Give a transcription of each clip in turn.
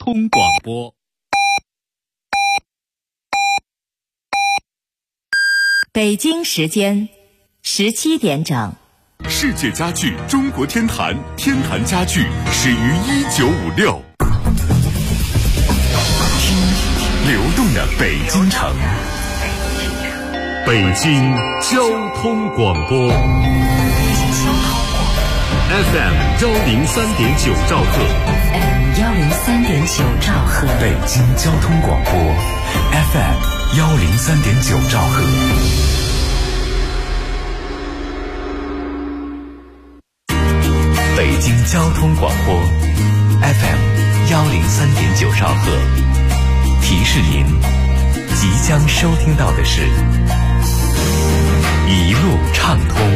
通广播。 北京时间17点整。 世界家具中国天坛，天坛家具始于1956。流动的北京城，北京交通广播 FM 103.9兆赫 103.9兆赫， 北京交通广播 FM 103.9兆赫。北京交通广播 FM 103.9兆赫，提示您即将收听到的是一路畅通。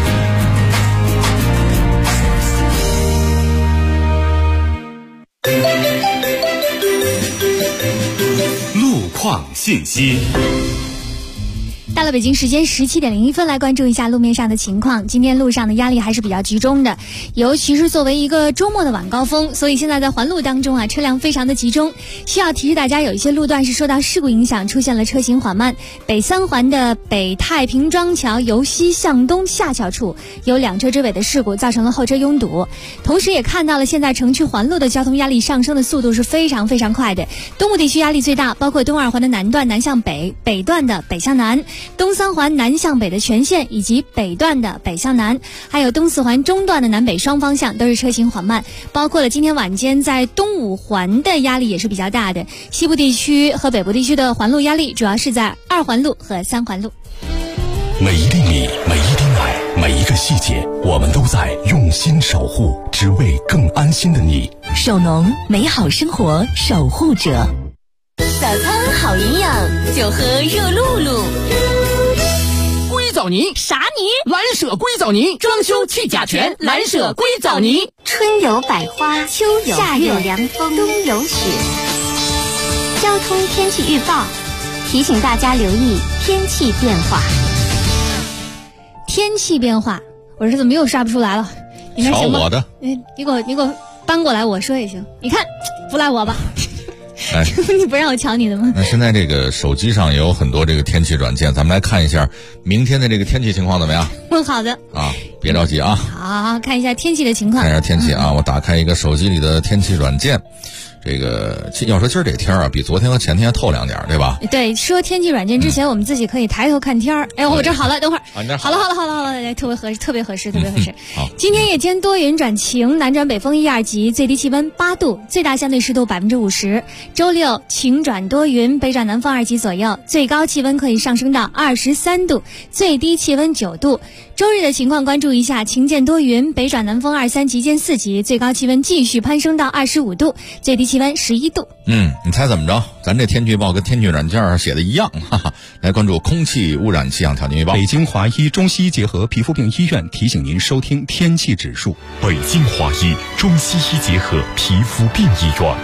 路况信息。 到了北京时间17点01分，来关注一下路面上的情况。今天路上的压力还是比较集中的，尤其是作为一个周末的晚高峰，所以现在在环路当中车辆非常的集中。需要提示大家，有一些路段是受到事故影响，出现了车行缓慢。北三环的北太平庄桥由西向东下桥处有2车追尾的事故，造成了后车拥堵。同时也看到了现在城区环路的交通压力上升的速度是非常非常快的。东部地区压力最大，包括东二环的南段南向北，北段的北向南，东三环南向北的全线以及北段的北向南，还有东四环中段的南北双方向都是车行缓慢，包括了今天晚间在东五环的压力也是比较大的。西部地区和北部地区的环路压力主要是在2环路和3环路。 每一厘米，每一滴奶，每一个细节，我们都在用心守护，只为更安心的你。 首农，美好生活守护者。 早餐好营养，就喝热露露。 硅藻泥啥泥？ 蓝舍硅藻泥，装修去甲醛，蓝舍硅藻泥。 春有百花，秋有夏有凉风，冬有雪。交通天气预报提醒大家留意天气变化。 天气变化，我这怎么又刷不出来了？你看行吗？ 瞧我的， 你给我搬过来，我说也行。你看，不赖我吧？ 哎， 你不让我瞧你的吗？ 那现在这个手机上也有很多这个天气软件，咱们来看一下明天的这个天气情况怎么样？ 好的啊，别着急啊。 好，看一下天气的情况。 看一下天气啊，我打开一个手机里的天气软件。这个要说今儿这天啊，比昨天和前天还透亮点，对吧？ 对，说天气软件之前，我们自己可以抬头看天儿。哎，我这好了，等会儿。 啊，你这好了，特别合适，特别合适。 好， 今天夜间多云转晴，南转北风1、2级，最低气温8度，最大相对湿度50%。周六晴转多云，北转南风2级左右，最高气温可以上升到23度，最低气温9度。周日的情况关注一下，晴间多云，北转南风2、3级见4级，最高气温继续攀升到25度，最低气温11度。 你猜怎么着？咱这天气预报跟天气软件上写的一样，哈哈。来关注空气污染气象条件预报。 北京华医中西医结合皮肤病医院提醒您收听天气指数。 北京华医中西医结合皮肤病医院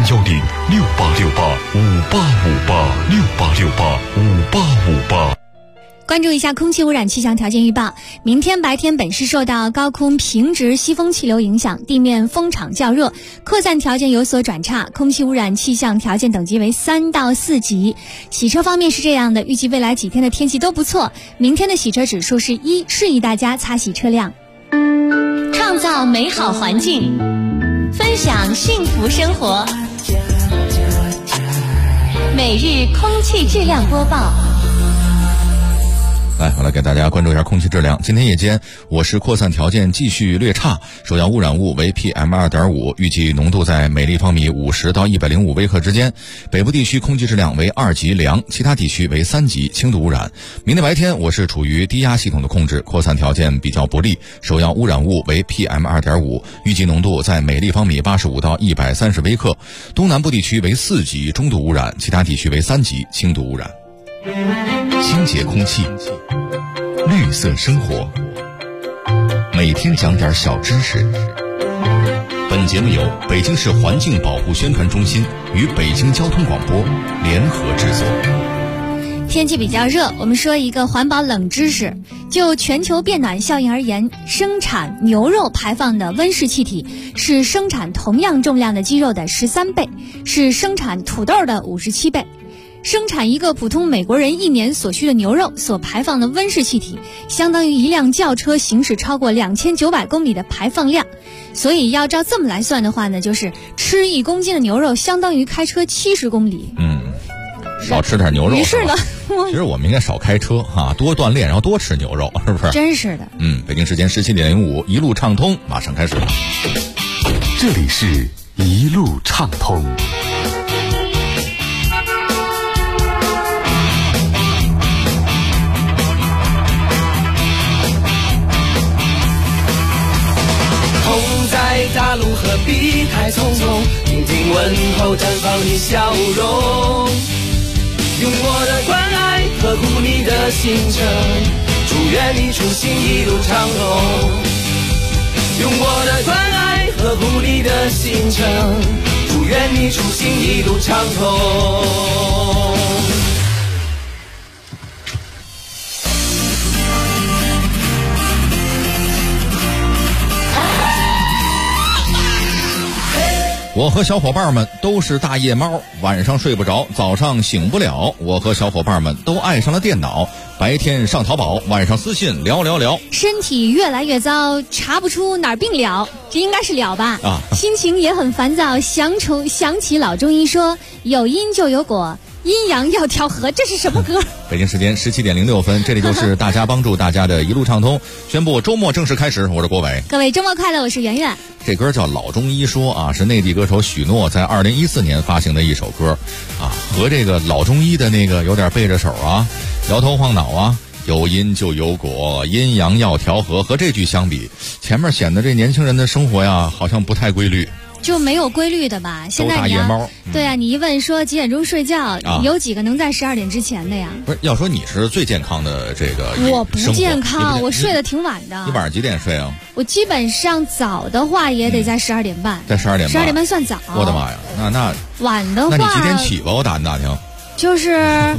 ，0106868585858 关注一下空气污染气象条件预报。明天白天本市受到高空平直西风气流影响，地面风场较弱，扩散条件有所转差，空气污染气象条件等级为3到4级。洗车方面是这样的，预计未来几天的天气都不错，明天的洗车指数是1，示意大家擦洗车辆。 创造美好环境，分享幸福生活。每日空气质量播报。 来，我来给大家关注一下空气质量。今天夜间，我市扩散条件继续略差，首要污染物为 PM2.5， 预计浓度在每立方米50到105微克之间。北部地区空气质量为2级良，其他地区为3级轻度污染。明天白天，我市处于低压系统的控制，扩散条件比较不利，首要污染物为 PM2.5， 预计浓度在每立方米85到130微克。东南部地区为4级中度污染，其他地区为3级轻度污染。 清洁空气，绿色生活，每天讲点小知识。本节目由北京市环境保护宣传中心与北京交通广播联合制作。 天气比较热，我们说一个环保冷知识。 就全球变暖效应而言，生产牛肉排放的温室气体是生产同样重量的鸡肉的13倍，是生产土豆的57倍。生产一个普通美国人一年所需的牛肉所排放的温室气体，相当于一辆轿车行驶超过2900公里的排放量。所以要照这么来算的话呢，就是吃1公斤的牛肉相当于开车70公里。 少吃点牛肉。 于是呢， 其实我们应该少开车哈，多锻炼，然后多吃牛肉，是不是？ 真是的。 北京时间17:05，一路畅通马上开始。 这里是一路畅通。 大路何必太匆匆，听听问候绽放你笑容，用我的关爱呵护你的行程，祝愿你出行一路畅通，用我的关爱呵护你的行程，祝愿你出行一路畅通。 我和小伙伴们都是大夜猫，晚上睡不着，早上醒不了。我和小伙伴们都爱上了电脑，白天上淘宝，晚上私信聊。 身体越来越糟，查不出哪儿病了，这应该是了吧？心情也很烦躁，想起老中医说有因就有果，阴阳要调和，这是什么歌？ 北京时间17:06，这里就是大家帮助大家的一路畅通。宣布周末正式开始，我是郭伟。 各位周末快乐，我是圆圆。 这歌叫《老中医说》啊，是内地歌手许诺在2014年发行的一首歌啊，和这个老中医的那个有点背着手啊，摇头晃脑啊，有因就有果，阴阳要调和，和这句相比，前面显得这年轻人的生活呀好像不太规律。 就没有规律的吧？现在你对啊，你一问说几点钟睡觉，有几个能在12点之前的呀？ 不是，要说你是最健康的这个， 我不健康，我睡得挺晚的。 你晚上几点睡啊？ 我基本上早的话也得在12点半。 在12点半？12 点半算早。 我的妈呀，那晚的话， 那你几点起吧？我打听。 就是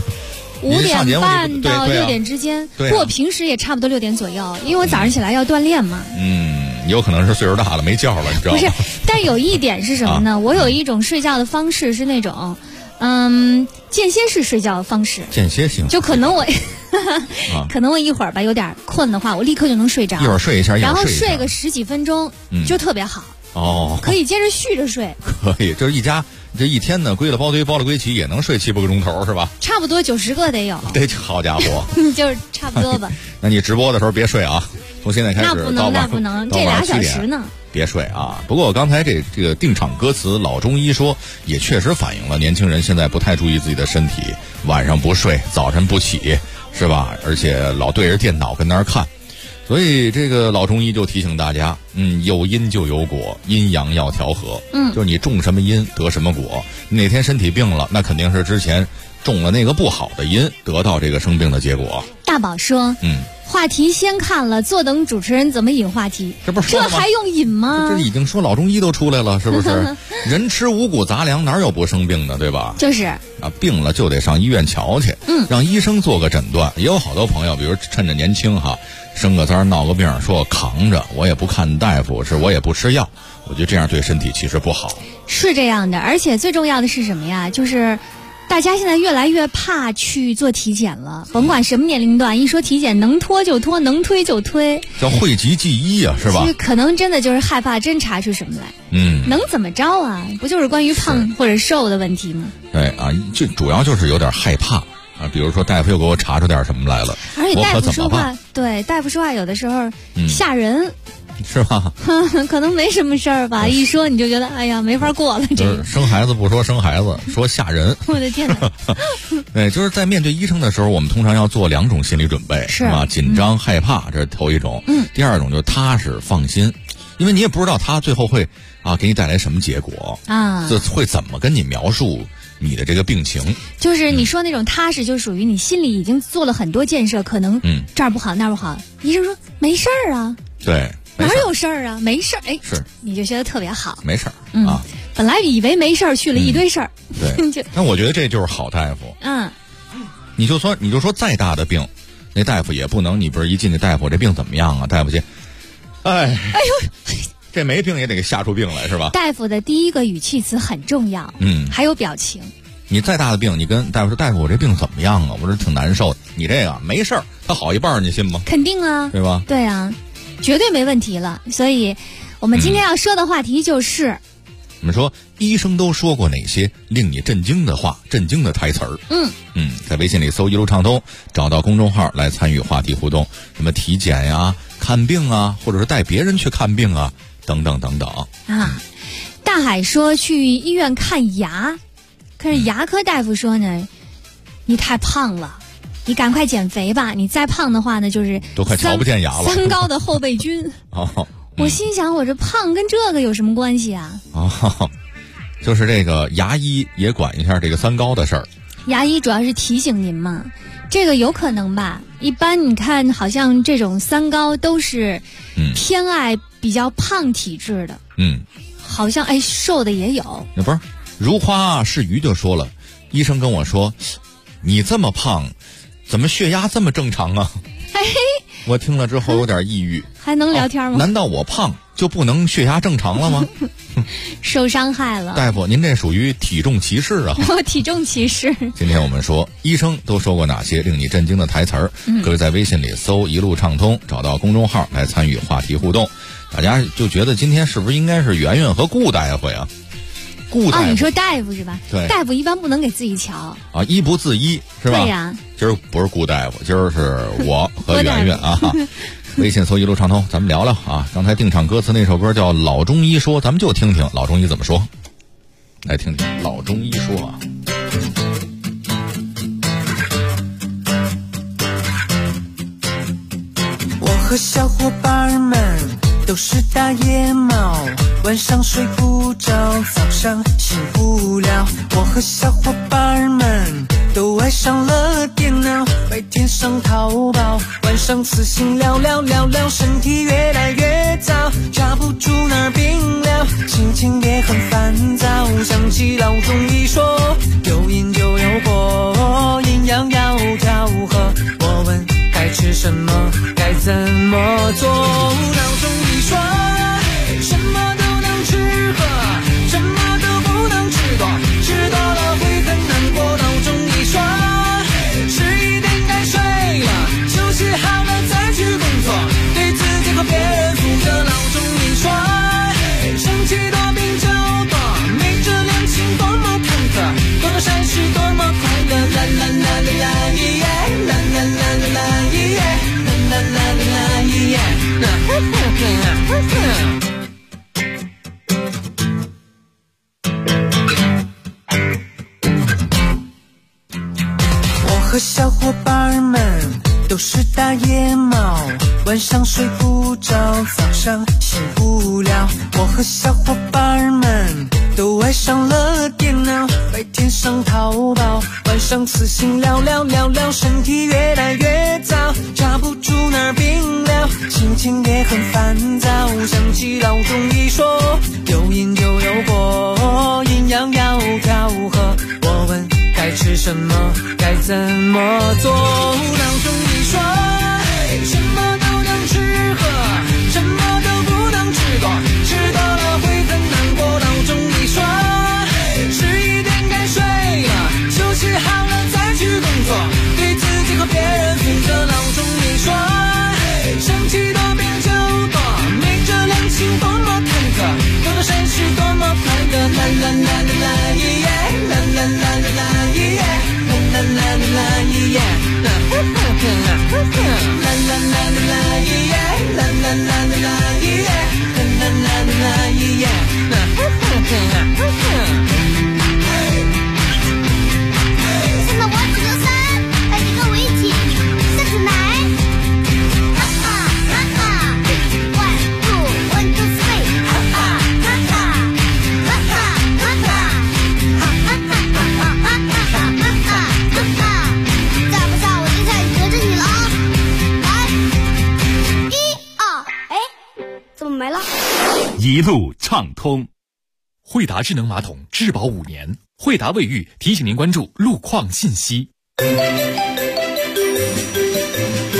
5点半到6点之间。 对， 我平时也差不多6点左右，因为我早上起来要锻炼嘛。 有可能是岁数大了没觉了，你知道吗？ 不是，但有一点是什么呢？我有一种睡觉的方式是那种，间歇式睡觉的方式。 间歇性。 就可能我，可能我一会儿吧有点困的话，我立刻就能睡着。 一会儿睡一下， 然后睡个10几分钟，就特别好。 可以接着续着睡。 可以，就是一家这一天呢，归了包堆，包了归齐，也能睡7、8个钟头，是吧？ 差不多90个得有。 好家伙， 就是差不多吧。 那你直播的时候别睡啊，从现在开始那不能，这2小时呢。 别睡啊！不过刚才这个定场歌词老中医说，也确实反映了年轻人现在不太注意自己的身体，晚上不睡，早晨不起，是吧？而且老对着电脑跟那儿看。所以这个老中医就提醒大家，有因就有果，阴阳要调和。就是你种什么因得什么果，哪天身体病了，那肯定是之前种了那个不好的因，得到这个生病的结果。 大宝说，话题先看了，坐等主持人怎么引话题，这还用引吗？ 这已经说老中医都出来了，是不是？人吃五谷杂粮哪有不生病的，对吧？ 就是啊，病了就得上医院瞧去，让医生做个诊断。也有好多朋友，比如趁着年轻哈，生个灾闹个病，说扛着，我也不看大夫，我也不吃药，我觉得这样对身体其实不好。 是这样的，而且最重要的是什么呀？就是大家现在越来越怕去做体检了，甭管什么年龄段，一说体检能拖就拖，能推就推， 叫讳疾忌医啊，是吧？ 可能真的就是害怕真查出什么来。能怎么着啊？不就是关于胖或者瘦的问题吗？ 对啊，就主要就是有点害怕啊。比如说大夫又给我查出点什么来了， 而且大夫说话，对大夫说话有的时候吓人。 是吧？ 可能没什么事儿吧，一说你就觉得哎呀没法过了。 就是生孩子不说生孩子，说吓人。 我的天哪！ 对，就是在面对医生的时候，我们通常要做2种心理准备，是吧？紧张、害怕，这是头一种。第二种就是踏实放心，因为你也不知道他最后会给你带来什么结果啊，这会怎么跟你描述你的这个病情。就是你说那种踏实，就属于你心里已经做了很多建设，可能这儿不好那儿不好，医生说没事儿啊。 对。 哪有事儿啊？没事儿， 是你就觉得特别好， 没事儿啊。 本来以为没事儿，去了一堆事儿。 对，那我觉得这就是好大夫。你就说再大的病， 那大夫也不能，你不是一进去，大夫我这病怎么样啊？大夫去，哎呦，这没病也得给吓出病来是吧？ 大夫的第一个语气词很重要，还有表情。 你再大的病，你跟大夫说，大夫我这病怎么样啊？我说挺难受的。你这个没事儿，他好一半你信吗？ 肯定啊， 对吧？ 对啊，绝对没问题了。所以我们今天要说的话题就是， 我们说医生都说过哪些令你震惊的话、震惊的台词儿？在微信里搜一路畅通，找到公众号来参与话题互动，什么体检呀、看病啊，或者是带别人去看病啊，等等等等啊。大海说去医院看牙，可是牙科大夫说呢，你太胖了，你赶快减肥吧，你再胖的话呢，就是都快瞧不见牙了。 三高的后备军。我心想，我这胖跟这个有什么关系啊？ 就是这个牙医也管一下这个三高的事儿。 牙医主要是提醒您嘛，这个有可能吧？一般你看，好像这种三高都是偏爱比较胖体质的。好像瘦的也有。 那不是，如花是鱼就说了，医生跟我说，你这么胖，怎么血压这么正常啊？我听了之后有点抑郁。 还能聊天吗？ 难道我胖就不能血压正常了吗？ 受伤害了。 大夫，您这属于体重歧视啊！ 体重歧视。 今天我们说，医生都说过哪些令你震惊的台词儿？各位在微信里搜一路畅通，找到公众号来参与话题互动。大家就觉得今天是不是应该是圆圆和顾大夫呀？顾大夫， 你说大夫是吧？ 对， 大夫一般不能给自己瞧啊，医不自医是吧？ 对呀。 今儿不是顾大夫，今儿是我和圆圆啊。微信搜一路畅通，咱们聊聊啊。刚才定场歌词那首歌叫《老中医说》，咱们就听听老中医怎么说。来听听老中医说啊。 我和小伙伴们都是大野猫，晚上睡不着，早上醒不了。我和小伙伴们都爱上了电脑，白天上淘宝，晚上私信聊聊，身体越来越糟，抓不住哪儿病了，心情也很烦躁。想起老中医说，有因就有果，阴阳要调和。我问该吃什么，该怎么做？老中医说，什么都能吃喝，什么都不能吃多，吃多了会很难过。老中医说，11点该睡了，休息好了再去工作，对自己和别人负责。老中医说，生气多病就多，没这良心多么忐忑，多么善事多么快乐。啦啦啦啦啦耶耶，啦啦啦啦啦耶耶，啦啦啦啦啦耶耶。我和小伙伴们都是大野猫，晚上睡不着，早上醒不了。我和小伙伴们都爱上了电脑，白天上淘宝，晚上私信聊聊，身体越来越糟，抓不住哪儿病了，心情也很烦躁。想起老中医说，有因就有果，阴阳要调和。我问该吃什么，该怎么做？老中医说，什么都能吃喝，什么都不能吃多，吃多了会很难过。老中医说，11点该睡了，休息好了再去工作，对自己和别人负责。老中医说，生气多病就多，没这良心多么忐忑，多么善事多么快乐。啦啦啦啦啦耶耶，啦啦啦啦啦耶耶，啦啦啦啦啦耶耶，啦啦啦啦啦耶耶，啦啦啦啦啦耶耶，啦啦啦啦啦耶耶， 现在我只有3，快点跟我一起下次来。哈哈哈哈 ，1 2 1 2 3，哈哈哈哈，哈哈哈哈，哈哈哈哈哈哈哈哈，再不下我就开始学着你了啊！来，1、2，怎么没了？ 一路畅通。惠达智能马桶质保5年，惠达卫浴提醒您关注路况信息。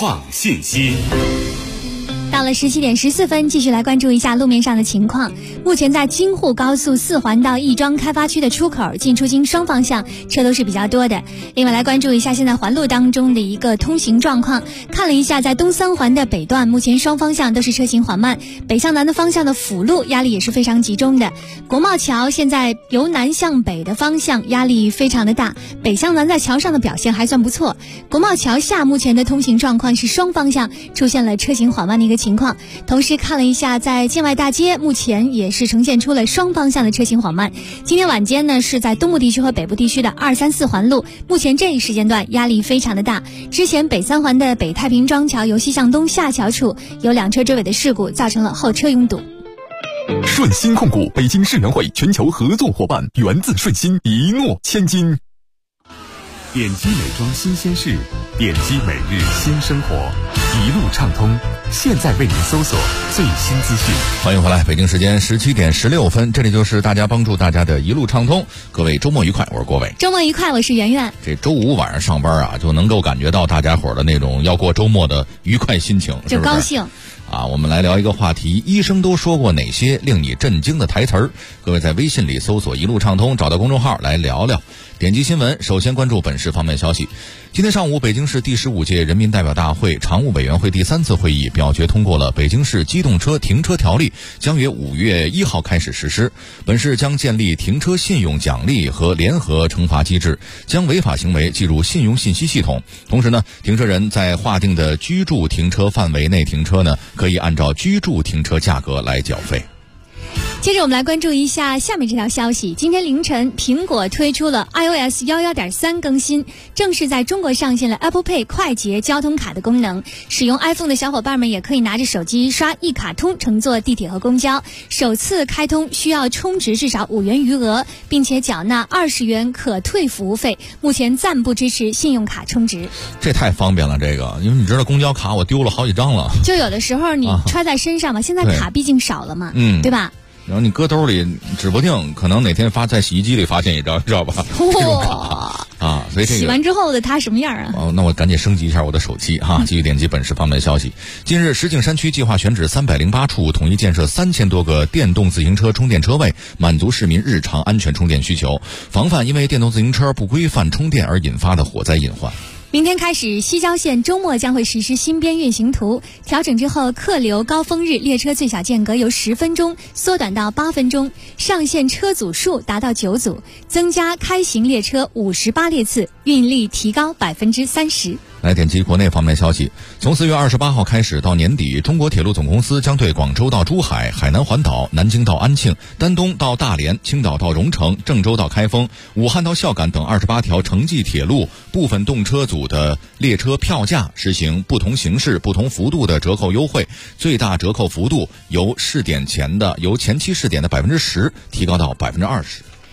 创信息。 到了17点14分，继续来关注一下路面上的情况。目前在京沪高速4环到亦庄开发区的出口进出京双方向车都是比较多的。另外来关注一下现在环路当中的一个通行状况，看了一下在东3环的北段，目前双方向都是车行缓慢，北向南的方向的辅路压力也是非常集中的。国贸桥现在由南向北的方向压力非常的大，北向南在桥上的表现还算不错。国贸桥下目前的通行状况是双方向出现了车行缓慢的一个情况，同时看了一下在建外大街，目前也是呈现出了双方向的车行缓慢。今天晚间呢，是在东部地区和北部地区的2、3、4环路，目前这一时间段压力非常的大。之前北3环的北太平庄桥由西向东下桥处有2车追尾的事故，造成了后车拥堵。 顺鑫控股北京世园会全球合作伙伴，源自顺鑫，一诺千金。点击美妆新鲜事，点击每日新生活，一路畅通，现在为您搜索最新资讯。 欢迎回来，北京时间17点16分，这里就是大家帮助大家的一路畅通。各位周末愉快，我是郭伟。 周末愉快，我是圆圆。 这周五晚上上班啊，就能够感觉到大家伙的那种要过周末的愉快心情， 就高兴。 啊，我们来聊一个话题，医生都说过哪些令你震惊的台词儿？各位在微信里搜索一路畅通，找到公众号来聊聊。点击新闻，首先关注本市方面消息。今天上午，北京市第15届人民代表大会常务委员会第3次会议表决通过了北京市机动车停车条例，将于5月1号开始实施。本市将建立停车信用奖励和联合惩罚机制，将违法行为记入信用信息系统。同时呢，停车人在划定的居住停车范围内停车呢，可以按照居住停车价格来缴费。 接着我们来关注一下下面这条消息。今天凌晨，苹果推出了 iOS 11.3 更新，正式在中国上线了 Apple Pay 快捷交通卡的功能。使用 iPhone 的小伙伴们也可以拿着手机刷一卡通乘坐地铁和公交，首次开通需要充值至少5元余额，并且缴纳20元可退服务费。目前暂不支持信用卡充值。 这太方便了，这个因为你知道公交卡我丢了好几张了， 就有的时候你揣在身上嘛，现在卡毕竟少了嘛，对吧？ 然后你搁兜里，指不定可能哪天在洗衣机里发现一张，知道吧？这种卡啊，所以这个洗完之后的它什么样啊？ 那我赶紧升级一下我的手机哈。继续点击本市方面的消息。近日，石景山区计划选址308处，统一建设3000多个电动自行车充电车位，满足市民日常安全充电需求，防范因为电动自行车不规范充电而引发的火灾隐患。 明天开始，西郊线周末将会实施新编运行图，调整之后，客流高峰日列车最小间隔由10分钟缩短到8分钟，上线车组数达到9组，增加开行列车58列次，运力提高30%。 来点击国内方面消息，从4月28号开始到年底，中国铁路总公司将对广州到珠海、海南环岛、南京到安庆、丹东到大连、青岛到蓉城、郑州到开封、武汉到孝感等28条城际铁路部分动车组的列车票价实行不同形式、不同幅度的折扣优惠，最大折扣幅度由前期试点的10%提高到20%。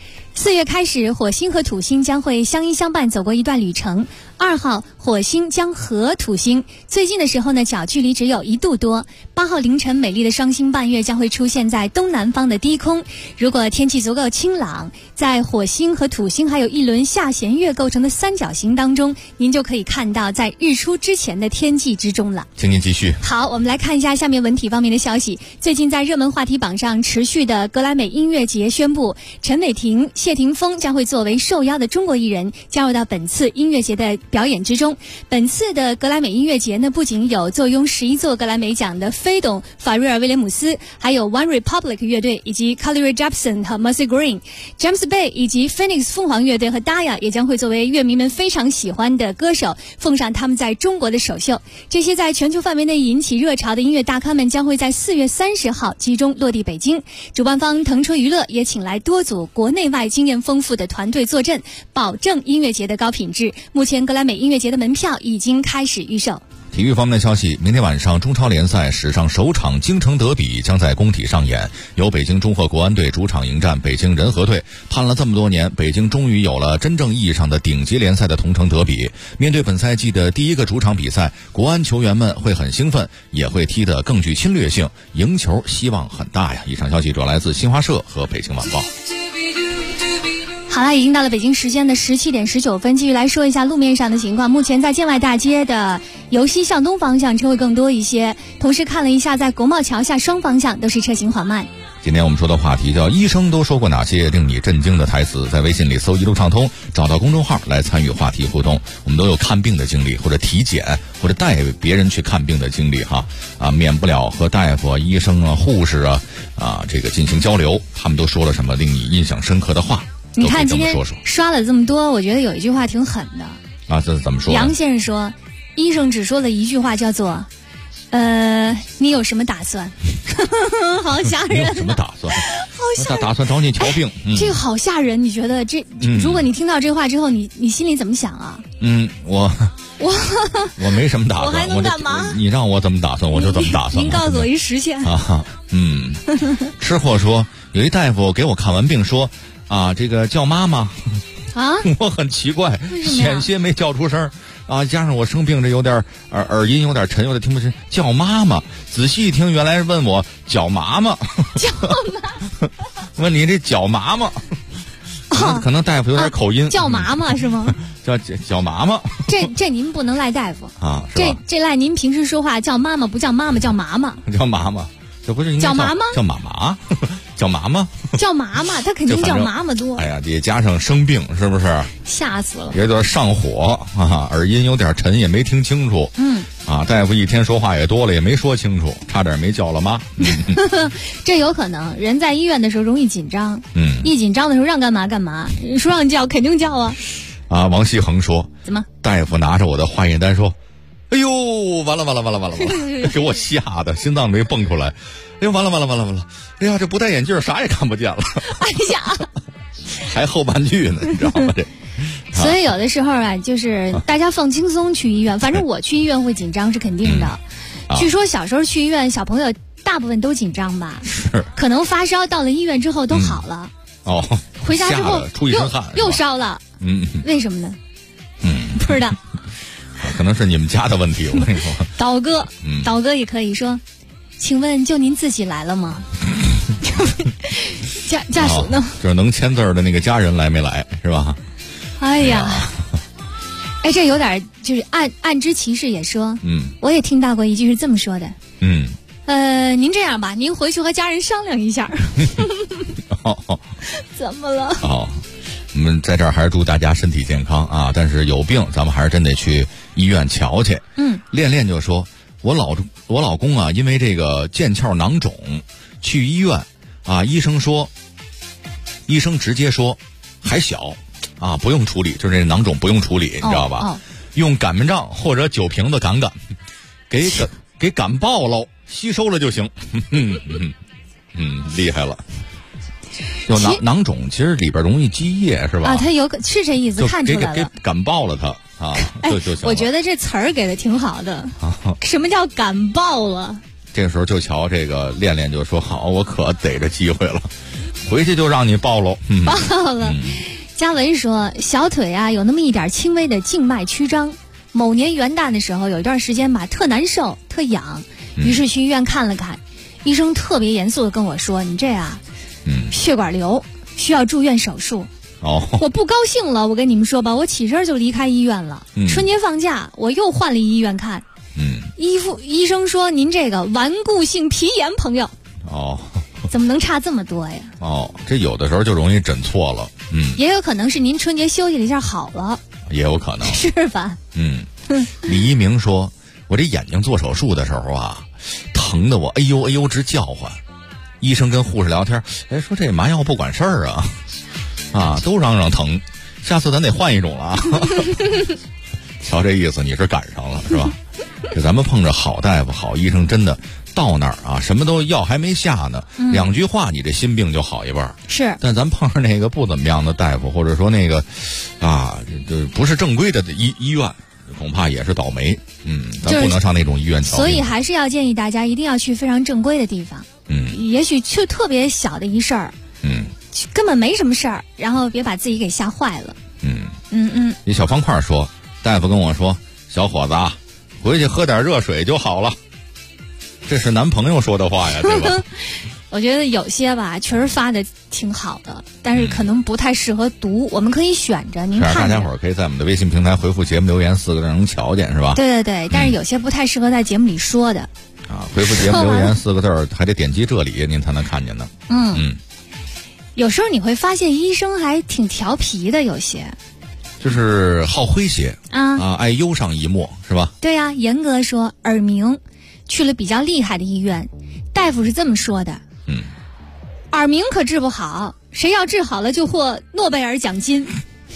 4月开始，火星和土星将会相依相伴走过一段旅程。2号，火星将合土星，最近的时候呢，角距离只有1度多。8号凌晨，美丽的双星伴月将会出现在东南方的低空。如果天气足够清朗，在火星和土星还有一轮下弦月构成的三角形当中，您就可以看到在日出之前的天际之中了。 请您继续。 好，我们来看一下下面文体方面的消息。最近在热门话题榜上持续的格莱美音乐节宣布，陈伟霆、谢霆锋将会作为受邀的中国艺人加入到本次音乐节的表演之中。本次的格莱美音乐节呢，不仅有坐拥11座格莱美奖的飞董法瑞尔威廉姆斯，还有 One Republic 乐队以及 Carly Rae Jepsen 和 Mercy Green、James Bay 以及 Phoenix 凤凰乐队和 Daya 也将会作为乐迷们非常喜欢的歌手，奉上他们在中国的首秀。这些在全球范围内引起热潮的音乐大咖们将会在4月30号集中落地北京。主办方腾车娱乐也请来多组国内外经验丰富的团队坐镇，保证音乐节的高品质。目前格莱美音乐节的门票已经开始预售。 体育方面的消息，明天晚上中超联赛史上首场京城德比将在工体上演，由北京中赫国安队主场迎战北京人和队。盼了这么多年，北京终于有了真正意义上的顶级联赛的同城德比。面对本赛季的第一个主场比赛，国安球员们会很兴奋，也会踢得更具侵略性，赢球希望很大呀。以上消息主要来自新华社和北京晚报。 好了，已经到了北京时间的17点19分，继续来说一下路面上的情况。目前在建外大街的由西向东方向车会更多一些。同时看了一下，在国贸桥下双方向都是车行缓慢。 今天我们说的话题叫医生都说过哪些令你震惊的台词，在微信里搜一路畅通，找到公众号来参与话题互动。我们都有看病的经历，或者体检，或者带别人去看病的经历哈，免不了和大夫啊、医生啊、护士啊这个进行交流，他们都说了什么令你印象深刻的话。 你看今天刷了这么多，我觉得有一句话挺狠的啊，这是怎么说？ 杨先生说，医生只说了一句话，叫做你有什么打算？好吓人！ 你有什么打算？ 好吓人！ 打算找你瞧病。 这个好吓人！你觉得如果你听到这话之后，你心里怎么想啊？ 我没什么打算， 我还能干嘛？ 你让我怎么打算，我就怎么打算。 您告诉我一实现啊。吃货说，有一大夫给我看完病说这个叫妈妈啊， 我很奇怪，险些没叫出声加上我生病这有点耳音有点沉，有点听不清，叫妈妈。仔细一听，原来是问我脚麻麻。 脚麻问你这脚麻麻。可能大夫有点口音。 叫麻麻是吗？ 叫脚麻麻。 这您不能赖大夫啊， 这赖您平时说话叫妈妈不叫妈妈，叫麻麻。 叫麻麻，这不是应该叫麻麻？ 叫妈妈。叫麻麻， 叫麻麻，他肯定叫麻麻多。 哎呀，也加上生病，是不是？ 吓死了！ 有点上火耳音有点沉，也没听清楚。大夫一天说话也多了，也没说清楚，差点没叫了妈。 这有可能，人在医院的时候容易紧张。一紧张的时候让干嘛干嘛，说让叫肯定叫啊。 王希恒说：“ 怎么？” 大夫拿着我的化验单说：“哎呦，完了，给我吓得心脏没蹦出来。哎呦，完了！哎呀，这不戴眼镜啥也看不见了。 哎呀， 还后半句呢，你知道吗？这。 所以有的时候就是大家放轻松去医院，反正我去医院会紧张是肯定的。据说小时候去医院，小朋友大部分都紧张吧？ 是。 可能发烧到了医院之后都好了。回家之后出一身汗， 又烧了。为什么呢？不知道。 可能是你们家的问题，我跟你说。 导哥也可以说，请问就您自己来了吗？家属呢？ 就是能签字的那个家人来没来是吧？ 哎呀，这有点就是暗之歧视也说。我也听到过一句是这么说的。您这样吧，您回去和家人商量一下。怎么了？ 我们在这儿还是祝大家身体健康啊！但是有病咱们还是真得去医院瞧去。练就说，我老公因为这个腱鞘囊肿去医院医生直接说还小不用处理，就是这囊肿不用处理，你知道吧？用擀面杖或者酒瓶子擀，给擀爆了，吸收了就行。厉害了。有囊肿，其实里边容易积液是吧？ 它是这意思，看出来了。 给擀爆了它就行了。 我觉得这词儿给的挺好的。什么叫擀爆了？ 这个时候就瞧这个练就说好，我可逮着机会了，回去就让你爆喽。 爆了。嘉文说，小腿有那么一点轻微的静脉曲张，某年元旦的时候有一段时间吧，特难受特痒，于是去医院看了看，医生特别严肃的跟我说，你这血管瘤需要住院手术。我不高兴了，我跟你们说吧，我起身就离开医院了。春节放假我又换了医院看。医生说，您这个顽固性皮炎，朋友。怎么能差这么多呀？ 这有的时候就容易诊错了。 也有可能是您春节休息了一下好了， 也有可能是吧？ 李一鸣说，我这眼睛做手术的时候疼得我哎呦直叫唤。医生跟护士聊天，说这麻药不管事儿都嚷疼，下次咱得换一种了。瞧这意思，你是赶上了是吧？这咱们碰着好大夫好医生，真的到那儿什么都药还没下呢，2句话你这心病就好一半。 是。 但咱碰上那个不怎么样的大夫，或者说那个这不是正规的医院，恐怕也是倒霉。咱不能上那种医院瞧。 所以还是要建议大家一定要去非常正规的地方。也许就特别小的一事儿，根本没什么事儿，然后别把自己给吓坏了。 一小方块说，大夫跟我说，小伙子回去喝点热水就好了。这是男朋友说的话呀，对吧？ 我觉得有些吧，确实发的挺好的，但是可能不太适合读。我们可以选着您看着。 大家伙儿可以在我们的微信平台回复节目留言4个字能瞧见是吧？ 对对对，但是有些不太适合在节目里说的。 回复节目留言4个字还得点击这里您才能看见呢。 有时候你会发现医生还挺调皮的，有些就是好诙谐爱忧上一默是吧？ 对呀，严格说耳鸣，去了比较厉害的医院，大夫是这么说的，耳鸣可治不好，谁要治好了就获诺贝尔奖金。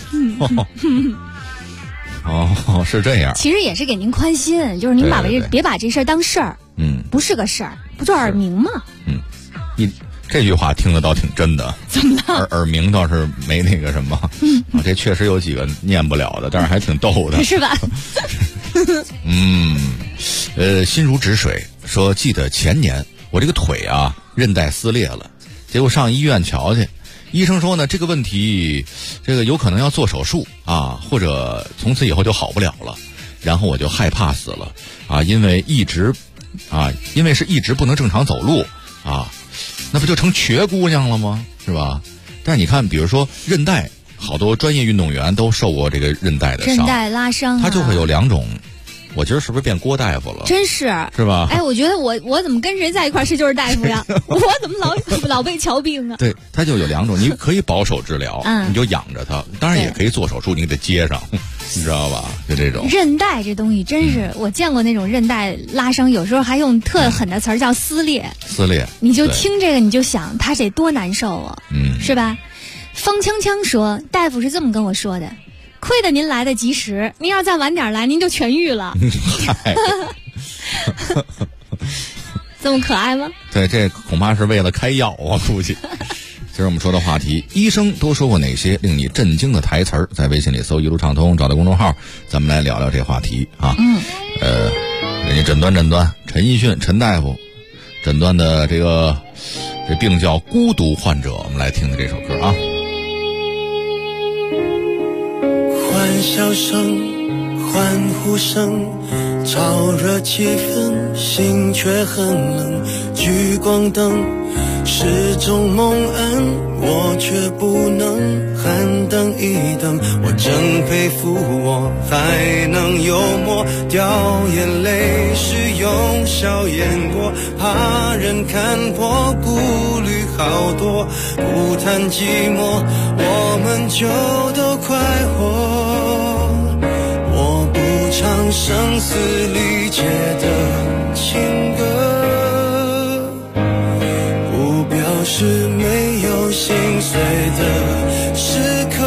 是这样。 其实也是给您宽心，就是您别把这事儿当事儿，不是个事儿，不就耳鸣吗？ 这句话听得倒挺真的。 怎么了？ 耳鸣倒是没那个什么，这确实有几个念不了的，但是还挺逗的， 是吧？ 心如止水，说记得前年我这个腿韧带撕裂了，结果上医院瞧去，医生说呢这个问题有可能要做手术或者从此以后就好不了了，然后我就害怕死了因为一直不能正常走路那不就成瘸姑娘了吗？是吧？但是你看，比如说韧带，好多专业运动员都受过这个韧带的伤， 韧带拉伤它就会有2种。我觉得是不是变郭大夫了？ 真是吧？ 我觉得我怎么跟谁在一块儿谁就是大夫呀？我怎么老被瞧病啊？ 对，它就有2种，你可以保守治疗，你就养着它，当然也可以做手术，你得接上，你知道吧？就这种韧带这东西，真是我见过那种韧带拉伤，有时候还用特狠的词儿叫撕裂。撕裂，你就听这个你就想他得多难受啊，是吧？方锵锵说，大夫是这么跟我说的。亏得您来得及时，您要再晚点来，您就痊愈了。这么可爱吗？ 对，这恐怕是为了开药，我估计。今儿我们说的话题，医生都说过哪些令你震惊的台词儿？在微信里搜“一路畅通”，找到公众号，咱们来聊聊这话题人家诊断，陈奕迅陈大夫诊断的这病叫孤独患者，我们来听听这首歌啊。 欢笑声，欢呼声，燥热气氛，心却很冷。聚光灯是种蒙恩，我却不能喊等一等。我真佩服我还能幽默，掉眼泪是用笑掩过，怕人看破，顾虑好多。不谈寂寞，我们就都快活。唱声嘶力竭的情歌，不表示没有心碎的时刻。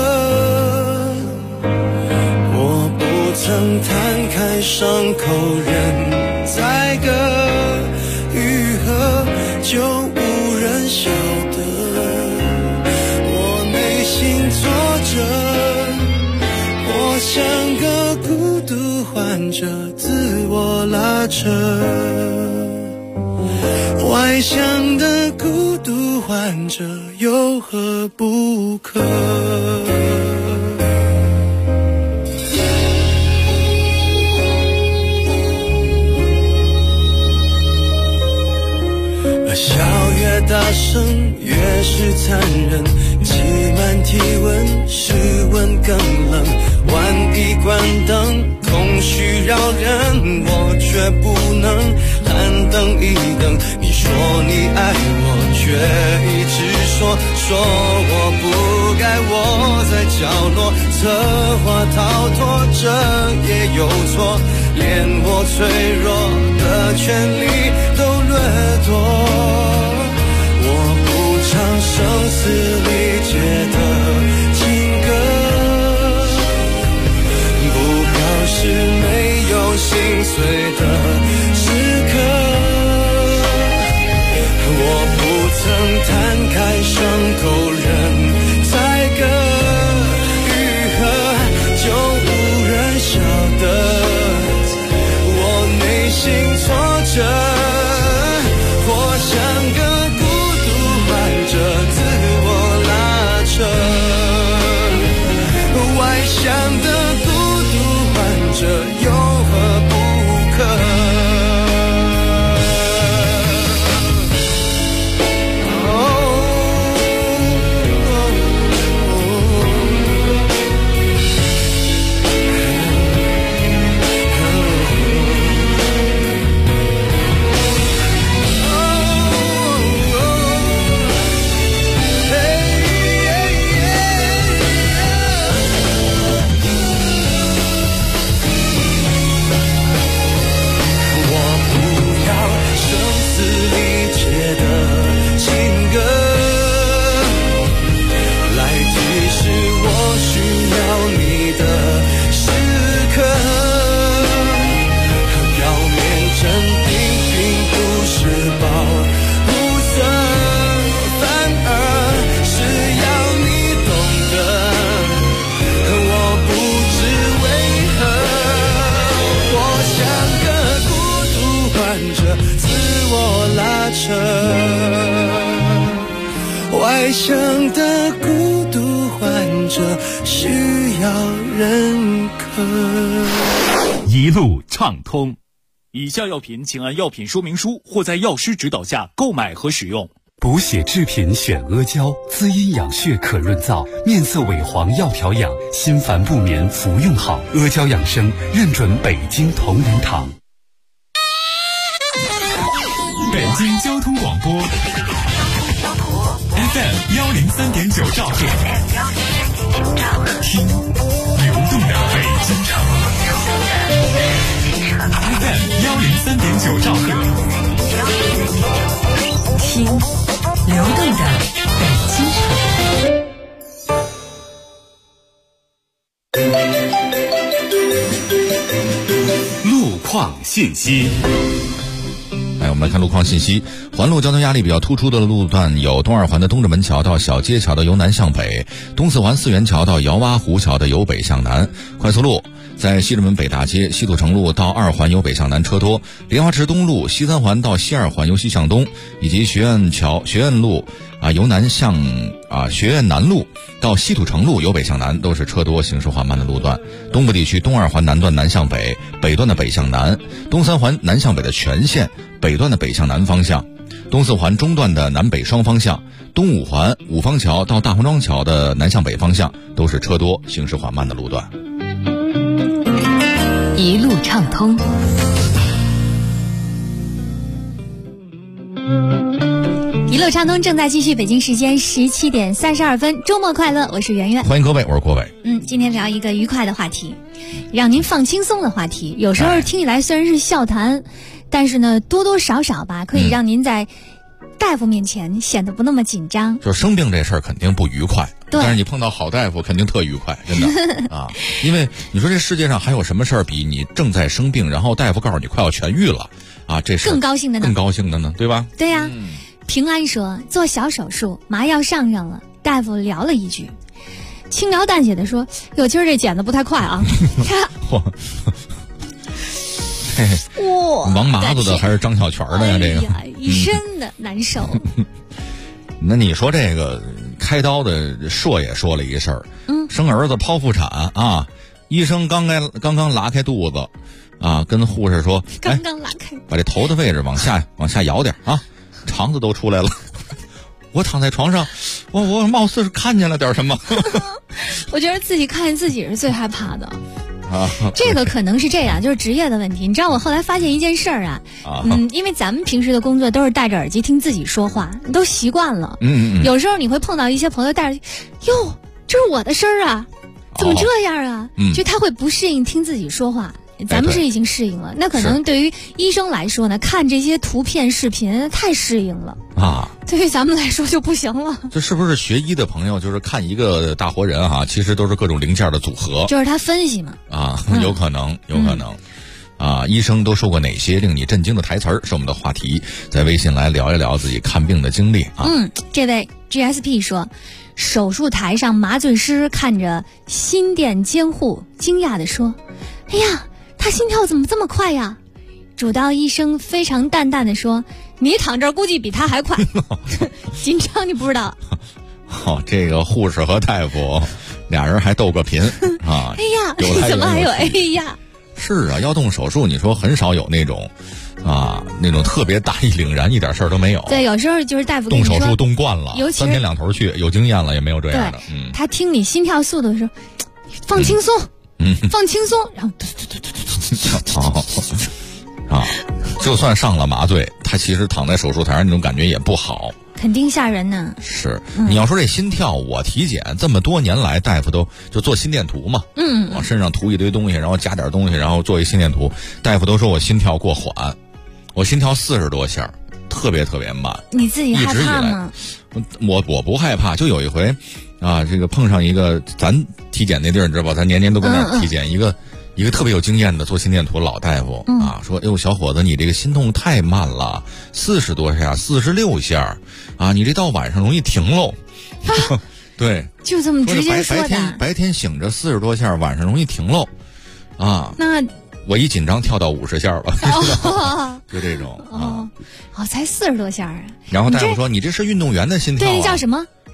我不曾摊开伤口任宰割，愈合就无人晓得。我内心挫折，我像个孤独患者，自我拉扯，外向的孤独患者有何不可？笑越大声越是残忍，挤满体温，室温更冷。万一关灯，空虚扰人，我却不能喊等一等。你说你爱我，却一直说我不该窝在角落，策划逃脱，这也有错，连我脆弱的权利都掠夺。我不唱声嘶力竭的情歌，不表示没有心碎的时刻。我不曾摊开伤口任宰割，愈合就无人晓得。我内心挫折，我像个孤独患者，自我拉扯，外向的孤独患者有何不可？ 悲伤的孤独患者需要认可。 一路畅通。以下药品请按药品说明书或在药师指导下购买和使用。 补血制品选阿胶，滋阴养血可润燥，面色萎黄要调养，心烦不眠服用好。阿胶养生认准北京同仁堂。 北京交通广播 FM 103.9兆赫，听流动的北京城。FM 103.9兆赫， 听流动的北京城。路况信息。 来，我们来看路况信息。环路交通压力比较突出的路段有东二环的东直门桥到小街桥的由南向北，东四环四元桥到姚洼湖桥的由北向南。快速路在西直门北大街西土城路到二环由北向南车多，莲花池东路西三环到西二环由西向东，以及学院路由南向学院南路到西土城路由北向南都是车多行驶缓慢的路段。东部地区东二环南段南向北，北段的北向南，东三环南向北的全线，北段的北向南方向，东四环中段的南北双方向，东五环五方桥到大红庄桥的南向北方向都是车多行驶缓慢的路段。 一路畅通。 一路畅通正在继续，北京时间17点32分，周末快乐，我是圆圆， 欢迎各位，我是郭伟。 今天聊一个愉快的话题，让您放轻松的话题。有时候听起来虽然是笑谈，但是呢，多多少少吧，可以让您在大夫面前显得不那么紧张。 就是生病这事儿肯定不愉快，但是你碰到好大夫肯定特愉快，真的啊！因为你说这世界上还有什么事儿比你正在生病，然后大夫告诉你快要痊愈了啊，这事更高兴的呢，对吧？ 对呀。平安说做小手术，麻药上了，大夫聊了一句，轻描淡写的说：“哟，今儿这剪得不太快啊。” 哇，王麻子的还是张小泉的呀？这个一身的难受。 那你说这个开刀的硕也说了一事儿，生儿子剖腹产啊，医生刚刚拉开肚子啊，跟护士说， 刚刚拉开， 把这头的位置往下摇点啊。肠子都出来了，我躺在床上，我貌似是看见了点什么。 我觉得自己看见自己是最害怕的啊。这个可能是这样，就是职业的问题。你知道我后来发现一件事儿啊，因为咱们平时的工作都是戴着耳机听自己说话，都习惯了。有时候你会碰到一些朋友戴着，哟，这是我的声儿啊，怎么这样啊？就他会不适应听自己说话。咱们是已经适应了，那可能对于医生来说呢，看这些图片视频太适应了啊，对于咱们来说就不行了。 这是不是学医的朋友就是看一个大活人哈，其实都是各种零件的组合， 就是他分析嘛啊，有可能啊，医生都说过哪些令你震惊的台词儿，是我们的话题，在微信来聊一聊自己看病的经历啊。 这位 GSP 说，手术台上麻醉师看着心电监护，惊讶地说：“哎呀，他心跳怎么这么快呀？”主刀医生非常淡淡地说：“你躺这儿估计比他还快。”紧张你不知道。 这个护士和大夫俩人还斗个贫啊！ 哎呀，怎么还有哎呀？ 是啊，要动手术，你说很少有那种特别大义凛然一点事儿都没有。 对，有时候就是大夫动手术动惯了， 尤其 3天2头去，有经验了也没有这样的。 他听你心跳速度的时候，放轻松，放轻松，然后就算上了麻醉，他其实躺在手术台上那种感觉也不好， 肯定吓人呢。 是，你要说这心跳，我体检这么多年来，大夫都就做心电图嘛，往身上涂一堆东西，然后加点东西，然后做一心电图，大夫都说我心跳过缓，我心跳40多下，特别特别慢。 你自己害怕吗？ 我不害怕，就有一回啊，这个碰上一个咱体检那地儿，你知道吧？咱年年都跟那儿体检，一个特别有经验的做心电图老大夫啊，说：“哎呦，小伙子，你这个心动太慢了，40多下，46下，啊，你这到晚上容易停喽。”对， 就这么直接说的。 白天醒着40多下，晚上容易停喽，啊， 那我一紧张跳到50下了，就这种才40多下啊。 然后大夫说：“你这是运动员的心跳。” 对，叫什么？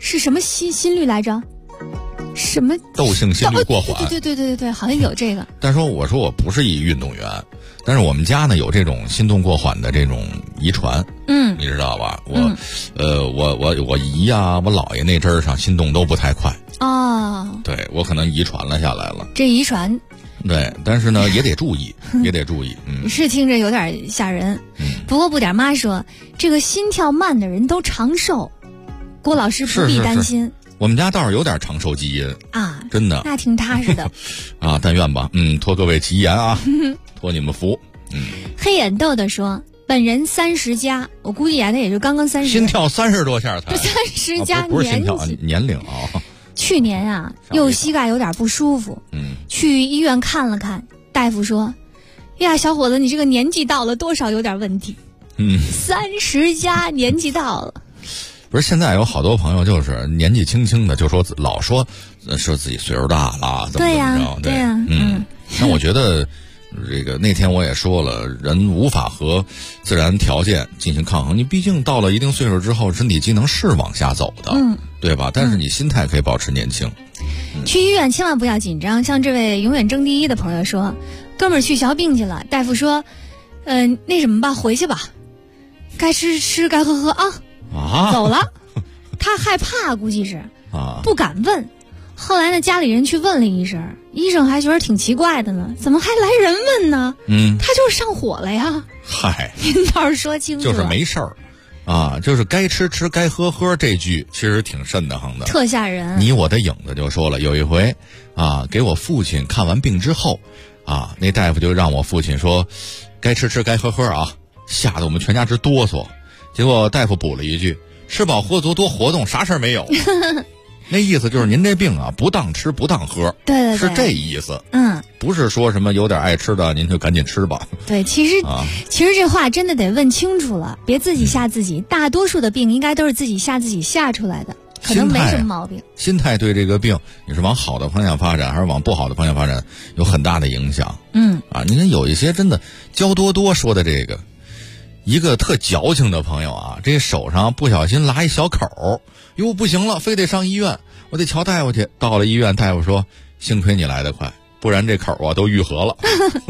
是什么心率来着？什么窦性心律过缓？ 对，好像有这个。 但是我说我不是一运动员，但是我们家呢有这种心动过缓的这种遗传，你知道吧？我姨呀，我姥爷那阵儿上心动都不太快哦。 对，我可能遗传了下来了。 这遗传。 对，但是呢也得注意，也得注意。 是听着有点吓人。不过不点妈说，这个心跳慢的人都长寿，郭老师不必担心。 是我们家倒是有点长寿基因啊， 真的， 那挺踏实的啊，但愿吧。托各位吉言啊，托你们福。 黑眼豆豆说，本人30+，我估计他也就刚刚30， 心跳30多下才 30+， 不是心跳，年龄啊。 去年啊，右膝盖有点不舒服，去医院看了看，大夫说，呀，小伙子，你这个年纪到了，多少有点问题。30+，年纪到了。 不是，现在有好多朋友就是年纪轻轻的就说老说自己岁数大了，怎么着？ 对呀。 那我觉得这个那天我也说了，人无法和自然条件进行抗衡。你毕竟到了一定岁数之后，身体机能是往下走的，对吧？但是你心态可以保持年轻。 去医院千万不要紧张。像这位永远争第一的朋友说，哥们儿去小病去了，大夫说，那什么吧，回去吧，该吃吃，该喝喝啊，走了。他害怕，估计是不敢问。后来呢，家里人去问了医生，医生还觉得挺奇怪的呢，怎么还来人问呢？他就是上火了呀。 嗨， 您倒是说清楚。 就是没事儿啊，就是该吃吃，该喝喝，这句其实挺瘆得慌的， 特吓人。 你我的影子就说了，有一回啊，给我父亲看完病之后啊，那大夫就让我父亲说，该吃吃，该喝喝啊，吓得我们全家直哆嗦。结果大夫补了一句，吃饱喝足，多活动，啥事儿没有。那意思就是您这病啊，不当吃不当喝， 对， 是这意思。不是说什么有点爱吃的您就赶紧吃吧。 对，其实这话真的得问清楚了，别自己吓自己。大多数的病应该都是自己吓自己吓出来的，可能没什么毛病。 心态对这个病，你是往好的方向发展还是往不好的方向发展，有很大的影响。你看有一些真的焦多多说的这个。一个特矫情的朋友啊，这手上不小心拉一小口，哟，不行了，非得上医院，我得瞧大夫去。到了医院，大夫说，幸亏你来得快，不然这口啊都愈合了。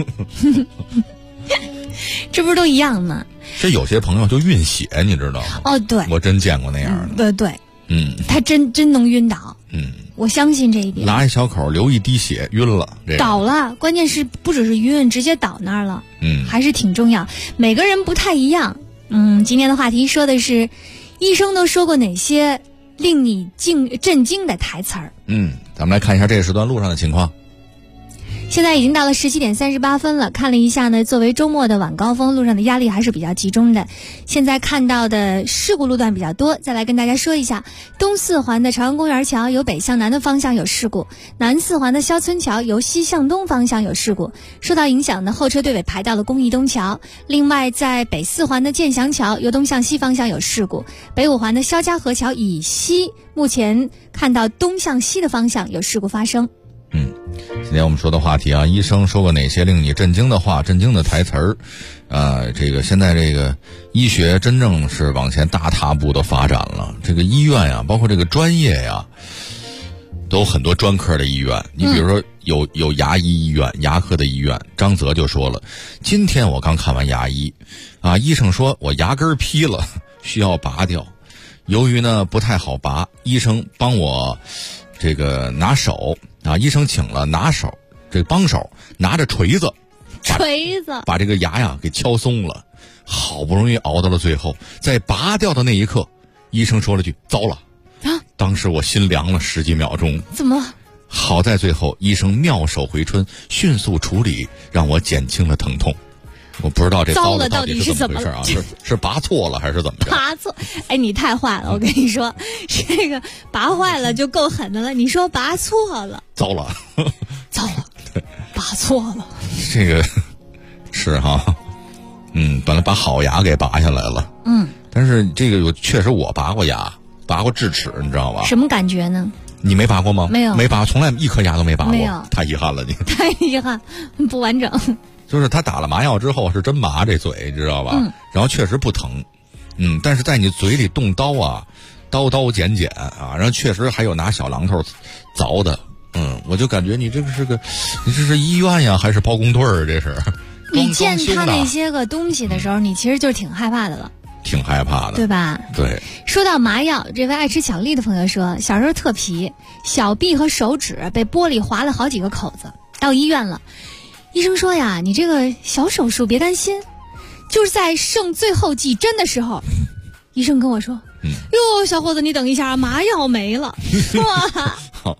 这不是都一样吗？ 这有些朋友就晕血，你知道吗？ 哦，对， 我真见过那样的。对，他真能晕倒。我相信这一点。 拉一小口，流一滴血，晕了， 倒了。关键是不只是晕，直接倒那儿了。还是挺重要。每个人不太一样。今天的话题说的是，医生都说过哪些令你震惊的台词儿。 咱们来看一下这个时段路上的情况。 现在已经到了17点38分了，看了一下呢，作为周末的晚高峰，路上的压力还是比较集中的。现在看到的事故路段比较多，再来跟大家说一下，东四环的朝阳公园桥由北向南的方向有事故，南四环的肖村桥由西向东方向有事故，受到影响的后车队尾排到了公益东桥。另外在北四环的建祥桥由东向西方向有事故，北五环的肖家河桥以西目前看到东向西的方向有事故发生。 今天我们说的话题啊，医生说过哪些令你震惊的话，震惊的台词儿？这个现在这个医学真正是往前大踏步的发展了。这个医院呀，包括这个专业呀，都有很多专科的医院。你比如说有牙医医院、牙科的医院。张泽就说了，今天我刚看完牙医，医生说我牙根劈了，需要拔掉。由于呢不太好拔，医生帮我这个拿手。医生请了这个帮手拿着锤子把这个牙呀给敲松了，好不容易熬到了最后，在拔掉的那一刻，医生说了句糟了当时我心凉了10几秒钟。 怎么？ 好在最后医生妙手回春，迅速处理，让我减轻了疼痛。我不知道这糟了到底是怎么回事啊？是拔错了还是怎么着？ 拔错？你太坏了！我跟你说，这个拔坏了就够狠的了。你说拔错了， 糟了， 糟了，拔错了。 这个是哈，本来把好牙给拔下来了，但是这个确实我拔过牙，拔过智齿，你知道吧？ 什么感觉呢？ 你没拔过吗？ 没有， 没拔，从来一颗牙都没拔过， 没有， 太遗憾了你。 太遗憾，不完整。 就是他打了麻药之后是真麻这嘴，知道吧？然后确实不疼，但是在你嘴里动刀啊， 刀刀剪剪啊，然后确实还有拿小榔头凿的。我就感觉你这是医院呀，还是包工队儿？这是。 你见他那些个东西的时候，你其实就是挺害怕的了。 挺害怕的， 对吧？ 对。 说到麻药，这位爱吃巧克力的朋友说，小时候特皮，小臂和手指被玻璃划了好几个口子，到医院了，医生说呀，你这个小手术别担心，就是在剩最后几针的时候，医生跟我说，哟，小伙子，你等一下，麻药没了。哇，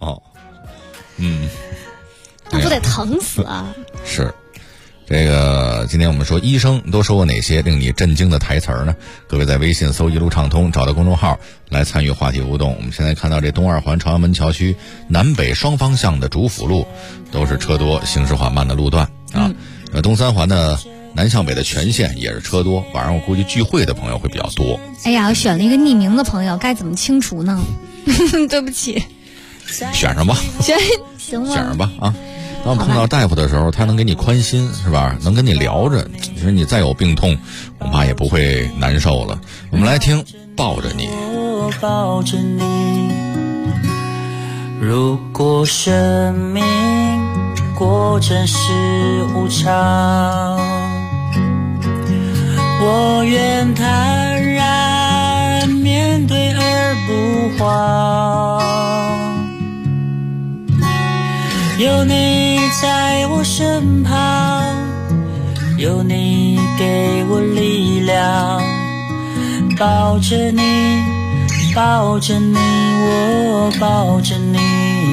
那不得疼死啊！ 是。这个今天我们说医生都说过哪些令你震惊的台词呢？各位在微信搜一路畅通，找到公众号来参与话题互动。我们现在看到这东二环朝阳门桥区南北双方向的主辅路都是车多行驶缓慢的路段啊。东三环的南向北的全线也是车多，晚上我估计聚会的朋友会比较多。 哎呀，我选了一个匿名的朋友，该怎么清除呢？对不起， 选上吧， 行吗？ 选上吧啊。当碰到大夫的时候，他能给你宽心，是吧？能跟你聊着，其实你再有病痛，恐怕也不会难受了。我们来听抱着你。 我抱着你，如果生命过程是无常，我愿坦然面对而不慌。有你在我身旁，有你给我力量，抱着你，抱着你，我抱着你，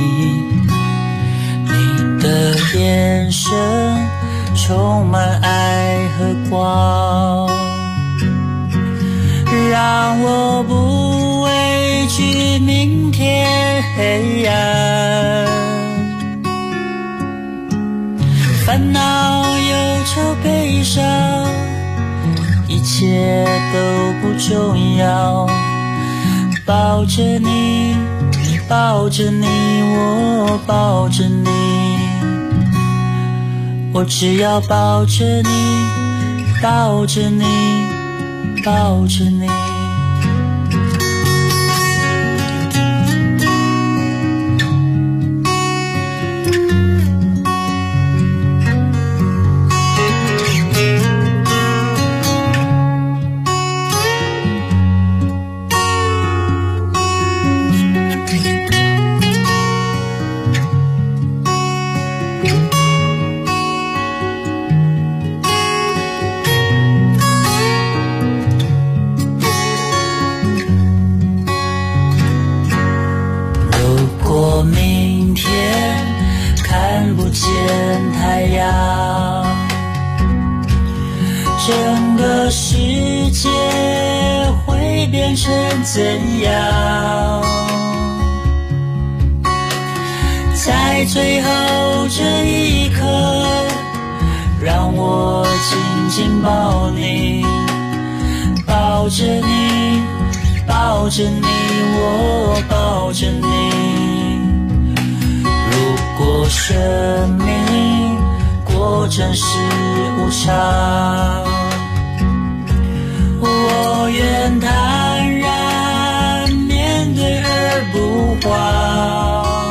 你的眼神充满爱和光，让我不畏惧明天黑暗。烦恼、忧愁、悲伤，一切都不重要。抱着你，抱着你，我抱着你，我只要抱着你，抱着你，抱着你。整个世界会变成怎样？在最后这一刻，让我紧紧抱你，抱着你，抱着你，我抱着你。如果生命过程是无常，我愿坦然面对而不慌。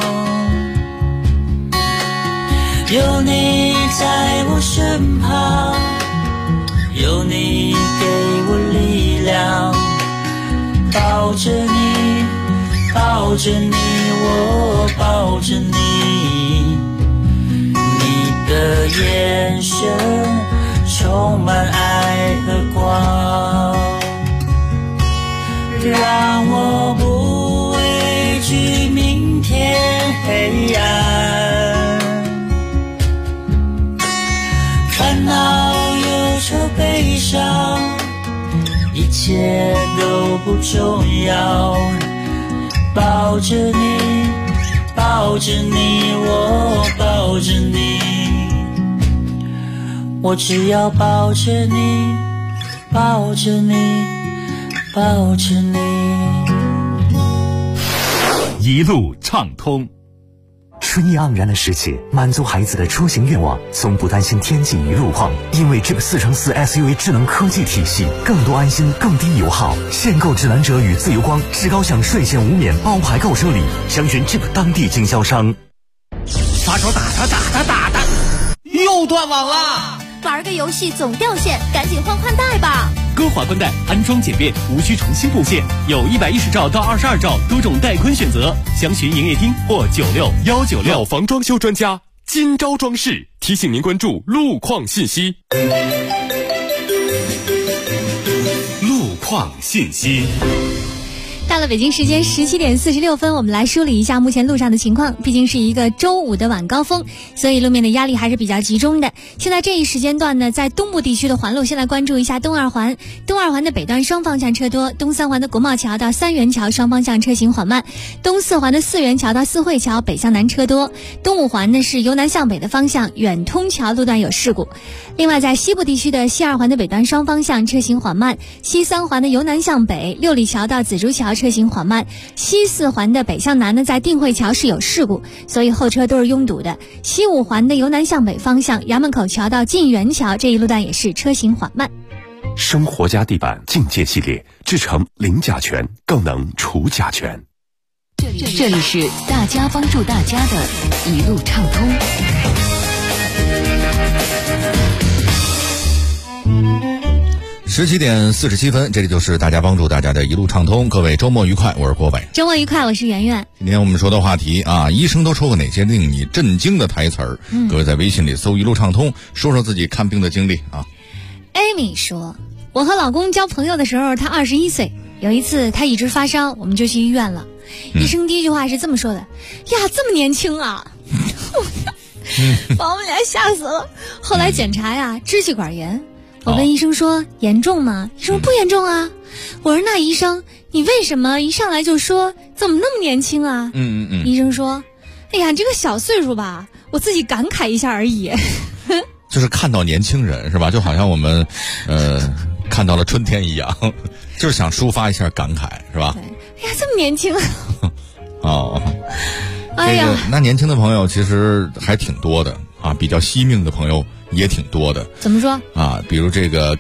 有你在我身旁，有你给我力量，抱着你，抱着你，我抱着你。你的眼神充满爱和光，让我不畏惧明天黑暗。烦恼、忧愁、悲伤，一切都不重要。抱着你，抱着你，我抱着你，我只要抱着你，抱着你，抱着你。 一路畅通，车春意盎然的世界，满足孩子的出行愿望，从不担心天气与路况，因为 Jeep 4×4 SUV 智能科技体系，更多安心，更低油耗。限购指南者与自由光至高享税前无免包牌购车礼，详询 Jeep 当地经销商。 发烧打他，又断网了。 玩个游戏总掉线，赶紧换宽带吧。 歌华宽带安装简便，无需重新布线，有110兆到22兆多种带宽选择，详询营业厅或96196。 老房装修专家金招装饰提醒您关注路况信息。 路况信息。 到了北京时间17点46分，我们来梳理一下目前路上的情况。毕竟是一个周五的晚高峰，所以路面的压力还是比较集中的。现在这一时间段呢，在东部地区的环路，先来关注一下东二环。东二环的北段双方向车多，东三环的国贸桥到三元桥双方向车行缓慢，东四环的四元桥到四惠桥北向南车多。东五环呢是由南向北的方向，远通桥路段有事故。另外在西部地区的西二环的北段双方向车行缓慢，西三环的由南向北，六里桥到紫竹桥车行缓慢，西四环的北向南呢，在定慧桥是有事故，所以后车都是拥堵的。西五环的由南向北方向，衙门口桥到晋源桥这一路段也是车行缓慢。 生活家地板境界系列，制成零甲醛，更能除甲醛。 这里是大家帮助大家的一路畅通。 17点47分，这里就是大家帮助大家的一路畅通。各位周末愉快，我是郭伟。 周末愉快，我是圆圆。 今天我们说的话题啊，医生都说过哪些令你震惊的台词儿？各位在微信里搜一路畅通，说说自己看病的经历啊。 Amy 说，我和老公交朋友的时候，他21岁，有一次他一直发烧，我们就去医院了。医生第一句话是这么说的：呀，这么年轻啊！把我们俩吓死了。后来检查呀，支气管炎。我问医生说严重吗？医生说不严重啊。我说那医生，你为什么一上来就说怎么那么年轻啊？医生说，哎呀，这个小岁数吧，我自己感慨一下而已。 就是看到年轻人是吧？就好像我们看到了春天一样，就是想抒发一下感慨是吧？ 对，哎呀，这么年轻。 哦， 哎呀， 那年轻的朋友其实还挺多的啊，比较惜命的朋友也挺多的。 怎么说啊？比如这个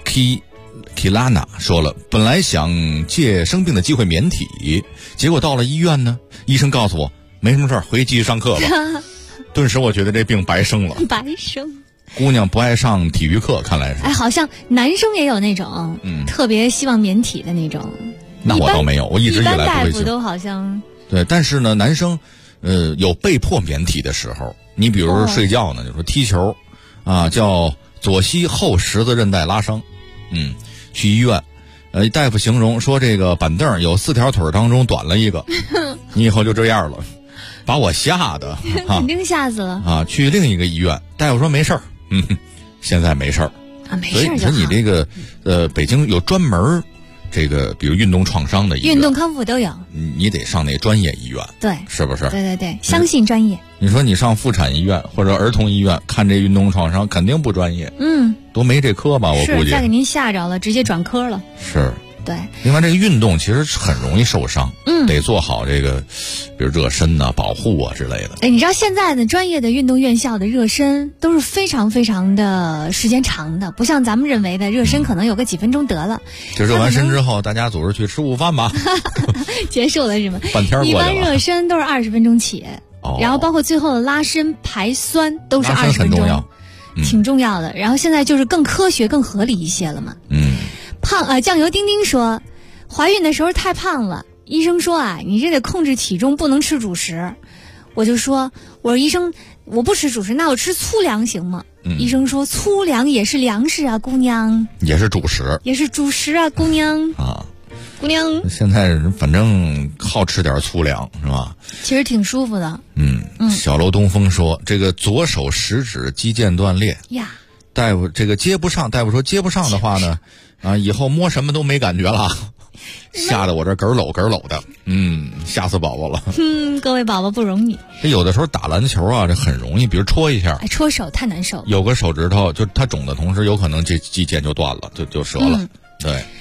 Kilana 说了，本来想借生病的机会免体，结果到了医院呢，医生告诉我没什么事儿，回去继续上课吧。顿时我觉得这病白生了。 白生。 姑娘不爱上体育课，看来是。 哎，好像男生也有那种，特别希望免体的那种。 那我倒没有，我一直以来不会。 一般大夫都好像。 对，但是呢，男生，有被迫免体的时候。你比如说睡觉呢，就说踢球，啊，叫左膝后十字韧带拉伤，去医院，大夫形容说这个板凳有4条腿当中短了一个，你以后就这样了，把我吓的， 肯定吓死了啊！去另一个医院，大夫说没事儿，现在没事儿啊，没事儿就好。 所以你这个北京有专门这个比如运动创伤的医院， 运动康复都有， 你得上那专业医院， 对， 是不是？ 对，相信专业。 你说你上妇产医院或者儿童医院看这运动创伤，肯定不专业，都没这科吧？我估计是再给您吓着了，直接转科了。 是， 对。 另外，这个运动其实很容易受伤，得做好这个，比如热身啊、保护啊之类的。 哎，你知道现在的专业的运动院校的热身都是非常非常的时间长的，不像咱们认为的热身可能有个几分钟得了。 就热完身之后，大家组织去吃午饭吧。 结束了是吗？ 半天过去了。 一般热身都是20分钟起。然后包括最后的拉伸排酸都是20分钟，挺重要的。然后现在就是更科学更合理一些了嘛。酱油丁丁说，怀孕的时候太胖了，医生说啊，你这得控制体重，不能吃主食。我就说，我说医生，我不吃主食，那我吃粗粮行吗？医生说，粗粮也是粮食啊，姑娘。也是主食。也是主食啊，姑娘。啊。姑娘， 现在反正好吃点粗粮是吧？ 其实挺舒服的。 小楼东风说，这个左手食指肌腱断裂呀， 大夫这个接不上，大夫说接不上的话呢，啊，以后摸什么都没感觉了，吓得我这咯搂咯搂的，吓死宝宝了。 各位宝宝不容易。 这有的时候打篮球啊，这很容易，比如戳一下， 戳手太难受。 有个手指头就它肿的同时，有可能这肌腱就断了，就折了。对。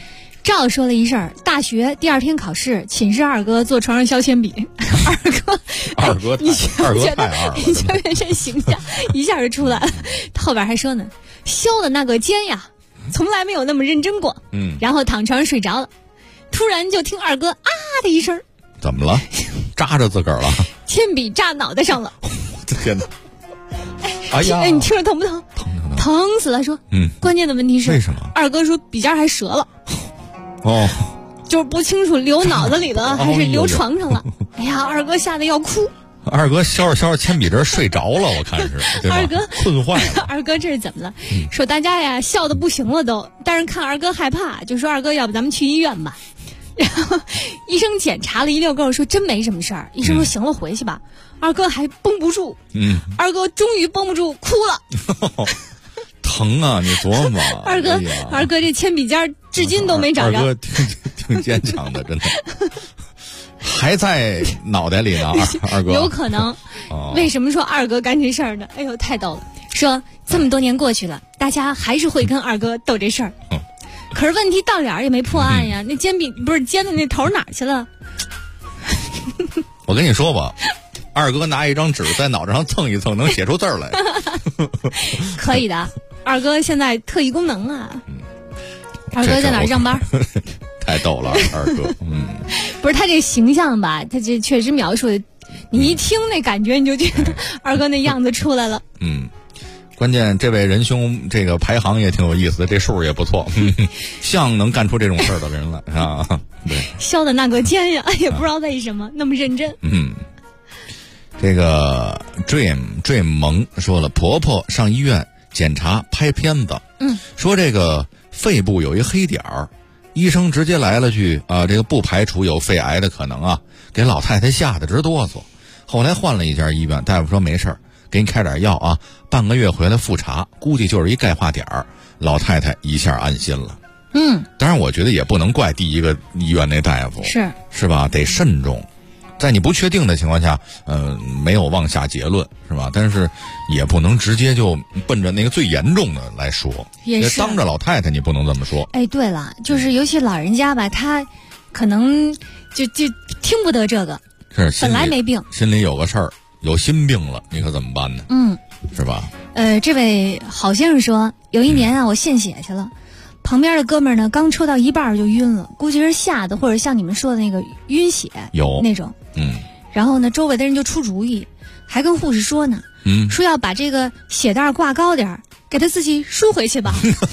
赵说了一事儿，大学第2天考试，寝室二哥坐床上削铅笔，二哥，你觉不觉得？你觉不觉得这形象一下就出来了？后边还说呢，削的那个尖呀，从来没有那么认真过。然后躺床上睡着了，突然就听二哥啊的一声， 怎么了？扎着自个儿了？ 铅笔扎脑袋上了。 我的天哪！哎呀， 你听着疼不疼？疼死了！说，关键的问题是为什么？ 二哥说笔尖还折了。 哦， 就是不清楚流脑子里了还是流床上了。哎呀，二哥吓得要哭。 二哥削着铅笔针睡着了，我看是。 二哥困坏了。 二哥这是怎么了？说大家呀笑得不行了都，但是看二哥害怕，就说二哥要不咱们去医院吧。然后医生检查了一溜够，说真没什么事儿。医生说行了，回去吧。二哥还绷不住，二哥终于绷不住哭了。 疼啊！你琢磨。 二哥这铅笔尖至今都没找着。 二哥挺坚强的，真的。还在脑袋里呢，二哥。 有可能。为什么说二哥干这事儿呢？哎呦，太逗了。说这么多年过去了，大家还是会跟二哥斗这事儿。可是问题到了也没破案呀，那尖笔不是尖的那头哪去了？ 我跟你说吧，二哥拿一张纸在脑袋上蹭一蹭，能写出字儿来。 可以的，二哥现在特异功能啊。二哥在哪儿上班？ 太逗了，二哥。 不是他这形象吧？他这确实描述的，你一听那感觉，你就觉得二哥那样子出来了。 关键这位仁兄这个排行也挺有意思的，这数也不错，像能干出这种事儿的人来啊。对， 削的那个尖呀，也不知道为什么那么认真。 这个 dream 萌说了，婆婆上医院检查拍片子，说这个肺部有一黑点儿，医生直接来了句啊，这个不排除有肺癌的可能啊，给老太太吓得直哆嗦。后来换了一家医院，大夫说没事儿，给你开点药啊，半个月回来复查，估计就是一钙化点儿，老太太一下安心了。当然我觉得也不能怪第一个医院那大夫，是吧？得慎重，在你不确定的情况下，没有妄下结论，是吧？但是也不能直接就奔着那个最严重的来说， 也是当着老太太你不能这么说。 哎，对了，就是尤其老人家吧，他可能就听不得这个， 是本来没病， 心里有个事儿，有心病了，你可怎么办呢？是吧？ 这位好先生说，有一年啊，我献血去了。旁边的哥们儿呢，刚抽到一半就晕了，估计是吓的，或者像你们说的那个晕血有那种。然后呢，周围的人就出主意，还跟护士说呢，说要把这个血袋挂高点，给他自己输回去吧。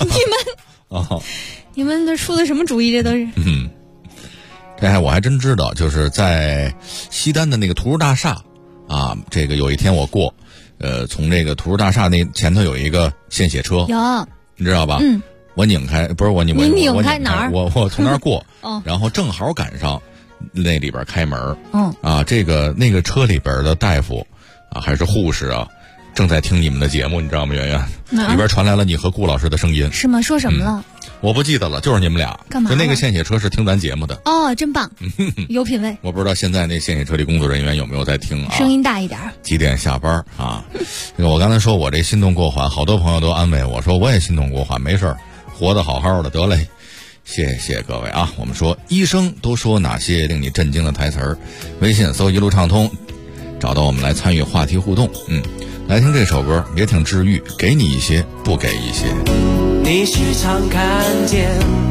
你们这出的什么主意？这都是。 这我还真知道，就是在西单的那个图书大厦啊，这个有一天我过，从这个图书大厦那前头有一个献血车， 有， 你知道吧？我拧开，不是我拧， 你拧开哪儿？ 我从那儿过，然后正好赶上那里边开门，那个车里边的大夫啊还是护士啊，正在听你们的节目，你知道吗？圆圆，里边传来了你和顾老师的声音， 是吗？说什么了？ 我不记得了，就是你们俩。 干嘛？ 就那个献血车是听咱节目的。 哦，真棒，有品位。 我不知道现在那献血车里工作人员有没有在听啊？ 声音大一点。 几点下班啊？这个我刚才说我这心动过缓，好多朋友都安慰我说我也心动过缓，没事儿，活得好好的，得嘞。谢谢各位啊！我们说医生都说哪些令你震惊的台词儿？微信搜一路畅通，找到我们来参与话题互动。来听这首歌，也挺治愈，给你一些，不给一些。 你时常看见，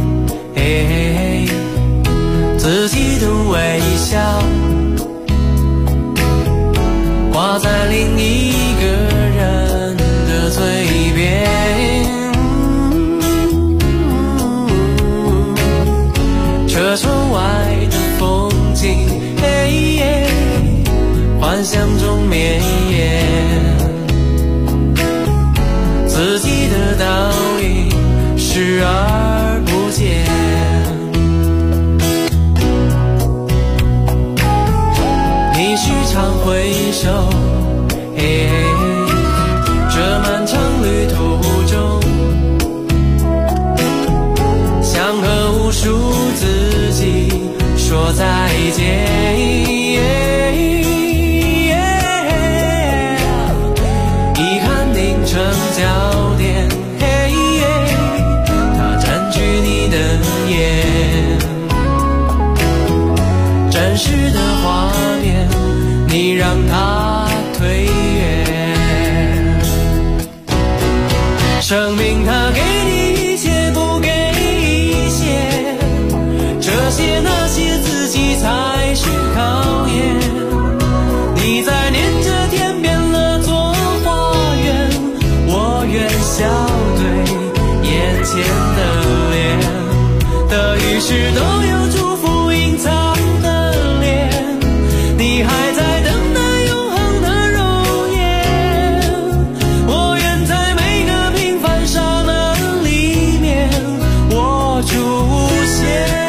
自己的微笑挂在另一个人的嘴边，车窗外的风景，幻想中绵延，自己的倒影视而不见。你时常回首，这漫长旅途中，想和无数自己说再见。遗憾凝成焦点，它占据你的眼。 你让它退远。生命它给你一些，不给一些，这些那些自己才是考验。你在念着天变了做花园，我愿笑对眼前的脸，得与失都有祝福隐藏的脸，你还在等待永恒的容颜。我愿在每个平凡刹那里面握住无限。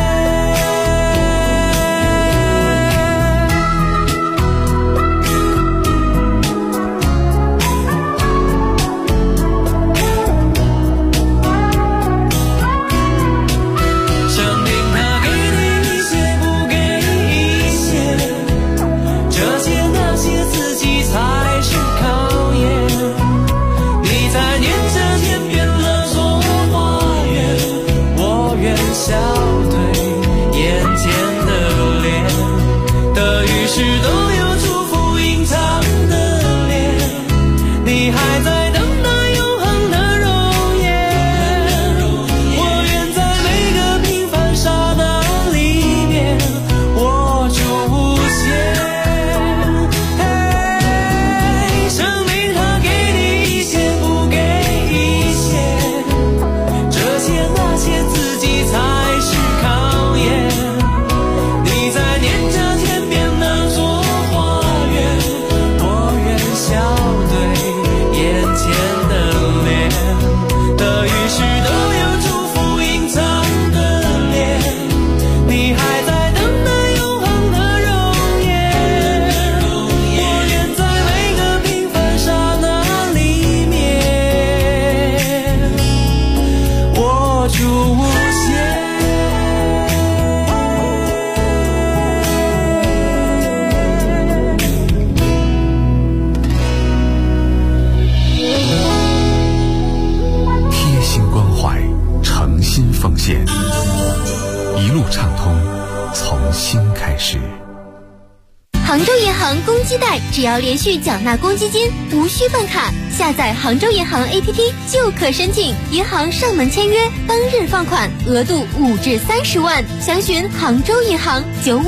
一路畅通，从新开始。 杭州银行公积贷，只要连续缴纳公积金，无需办卡，下载杭州银行 APP 就可申请。银行上门签约，当日放款，额度5至30万。详询杭州银行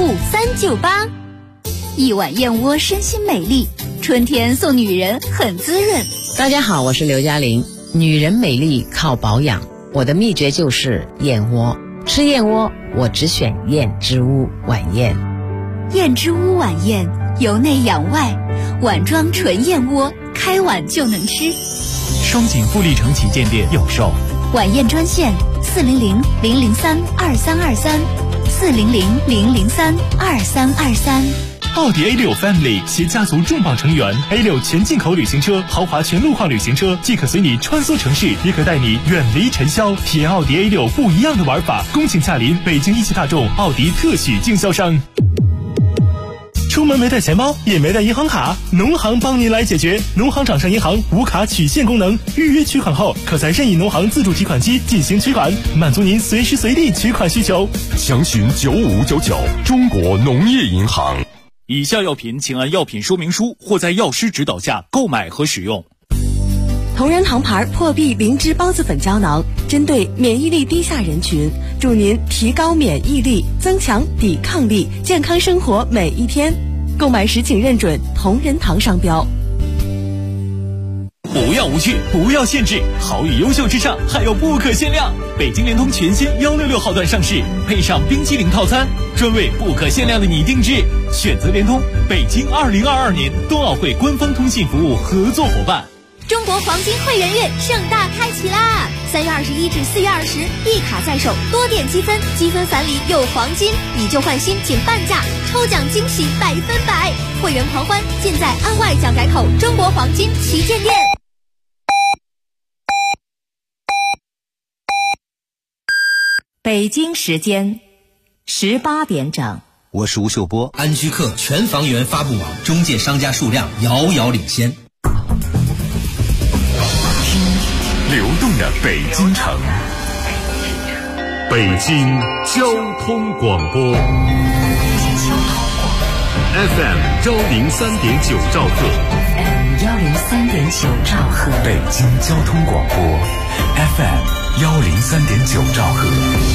95398。 一碗燕窝身心美丽，春天送女人很滋润。 大家好，我是刘嘉玲。女人美丽靠保养，我的秘诀就是燕窝。吃燕窝，我只选燕之屋晚宴。 燕之屋晚宴，由内养外，碗装纯燕窝，开碗就能吃。 双井富力城旗舰店有售。 晚宴专线400-003-2323，400-003-2323。 奥迪 A6 Family 携家族重磅成员 A6 全进口旅行车、豪华全路况旅行车，既可随你穿梭城市，也可带你远离尘嚣，体验奥迪 A6 不一样的玩法。恭请驾临北京一汽大众奥迪特许经销商。出门没带钱包，也没带银行卡，农行帮您来解决。农行掌上银行无卡取现功能，预约取款后，可在任意农行自助提款机进行取款，满足您随时随地取款需求。 详询9599，中国农业银行。 以下药品请按药品说明书或在药师指导下购买和使用。 同仁堂牌破壁灵芝孢子粉胶囊，针对免疫力低下人群，助您提高免疫力，增强抵抗力，健康生活每一天。购买时请认准同仁堂商标。 不要无趣，不要限制，好与优秀之上还有不可限量。北京联通全新166号段上市，配上冰淇淋套餐，专为不可限量的你定制。选择联通，北京2022年冬奥会官方通信服务合作伙伴。 中国黄金会员月盛大开启啦！3月21至4月20，一卡在手，多点积分，积分返礼有黄金，以旧换新仅半价，抽奖惊喜100%，会员狂欢尽在安外蒋改口中国黄金旗舰店。 北京时间18点整。 我是吴秀波。安居客全房源发布网中介商家数量遥遥领先。 流动的北京城，北京交通广播。 FM 103.9兆赫 103.9兆赫，北京交通广播 FM 103.9兆赫。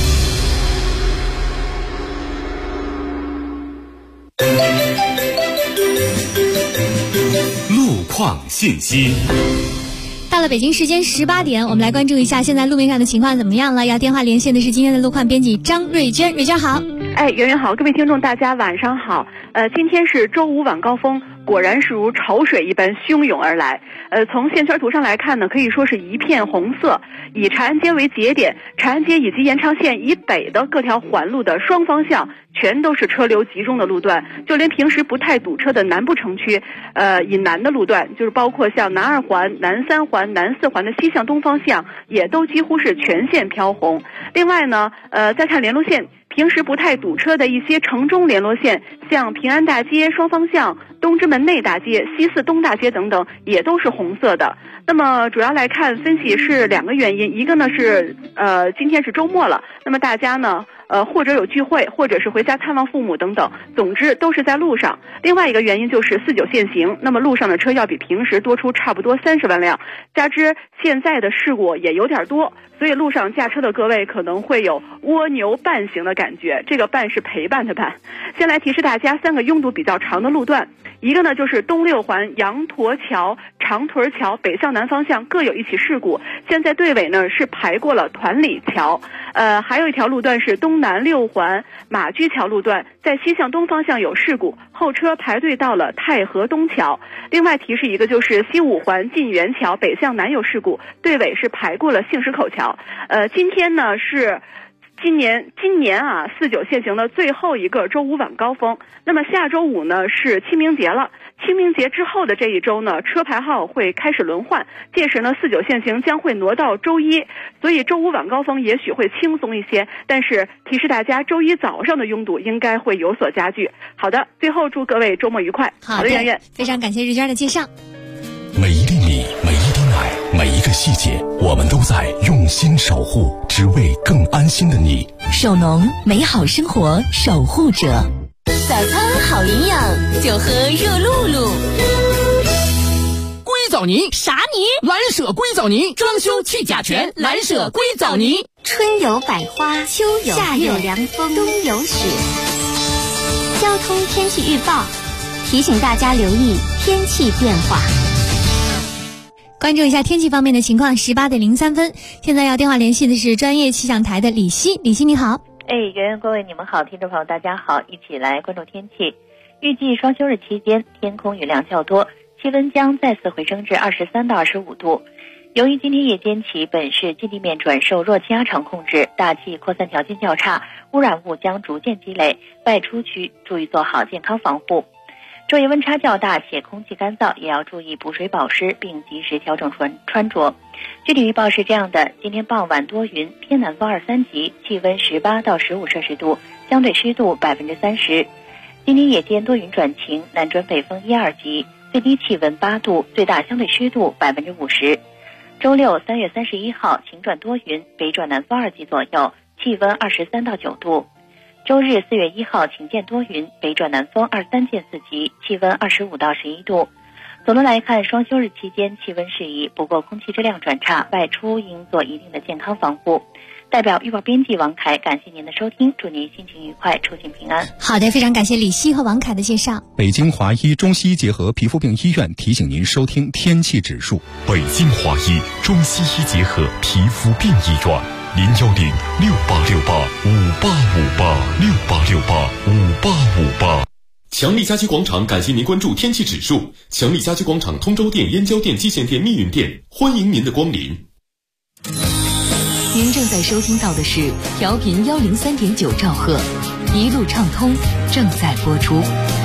路况信息。 到了北京时间18点，我们来关注一下现在路面上的情况怎么样了。要电话连线的是今天的路况编辑张瑞娟，瑞娟好。 圆圆好，各位听众大家晚上好。今天是周五晚高峰，果然是如潮水一般汹涌而来。从线圈图上来看呢，可以说是一片红色。以长安街为节点，长安街以及延长线以北的各条环路的双方向全都是车流集中的路段，就连平时不太堵车的南部城区，以南的路段，就是包括像南2环、南3环、南4环的西向东方向，也都几乎是全线飘红。另外呢，再看联络线。平时不太堵车的一些城中联络线，像平安大街双方向、东直门内大街、西四东大街等等，也都是红色的。那么主要来看分析是2个原因，一个呢是今天是周末了，那么大家呢或者有聚会，或者是回家探望父母等等，总之都是在路上。另外一个原因就是49限行，那么路上的车要比平时多出差不多30万辆，加之现在的事故也有点多，所以路上驾车的各位可能会有蜗牛伴行的感觉，这个伴是陪伴的伴。先来提示大家3个拥堵比较长的路段，一个呢就是东6环羊驼桥、长屯桥北向南方向各有一起事故，现在队尾呢是排过了团里桥。还有一条路段是东南6环马驹桥路段，在西向东方向有事故，后车排队到了太和东桥。另外提示一个就是西5环晋源桥北向南有事故，队尾是排过了杏石口桥。今天呢是今年49限行的最后一个周五晚高峰。那么下周五呢是清明节了，清明节之后的这一周呢，车牌号会开始轮换，届时呢49限行将会挪到周一，所以周五晚高峰也许会轻松一些，但是提示大家周一早上的拥堵应该会有所加剧。好的，最后祝各位周末愉快。 好的，圆圆，非常感谢瑞娟的介绍。 每一粒米，每一滴奶，每一个细节，我们都在用心守护，只为更安心的你。 手农，美好生活守护者。 早餐好营养，就喝热露露。 硅藻泥啥泥？ 蓝舍硅藻泥，装修去甲醛，蓝舍硅藻泥。 春有百花，秋有夏有凉风，冬有雪。交通天气预报提醒大家留意天气变化。 关注一下天气方面的情况，18点03分，现在要电话联系的是专业气象台的李希。李希你好。 圆圆各位你们好，听众朋友大家好，一起来关注天气。预计双休日期间天空雨量较多，气温将再次回升至23到25度。由于今天夜间起本市近地面转受弱气压场控制，大气扩散条件较差，污染物将逐渐积累，外出区注意做好健康防护。昼夜温差较大且空气干燥，也要注意补水保湿，并及时调整穿着。具体预报是这样的：今天傍晚多云，偏南风2、3级，气温18到15摄氏度，相对湿度30%。今天夜间多云转晴，南转北风1、2级，最低气温8度，最大相对湿度50%。周六3月31号晴转多云，北转南风2级左右，气温23到9度。周日4月1号晴见多云，北转南风2、3见4级，气温25到11度。总的来看，双休日期间气温适宜，不过空气质量转差，外出应做一定的健康防护。代表预报编辑王凯，感谢您的收听，祝您心情愉快，出行平安。 好的，非常感谢李希和王凯的介绍。 北京华医中西医结合皮肤病医院提醒您收听天气指数。 北京华医中西医结合皮肤病医院，0868585858，68585858。强力家居广场感谢您关注天气指数。强力家居广场通州店、燕郊店、蓟县店、密云店，欢迎您的光临。 您正在收听到的是调频103.9兆赫，一路畅通正在播出。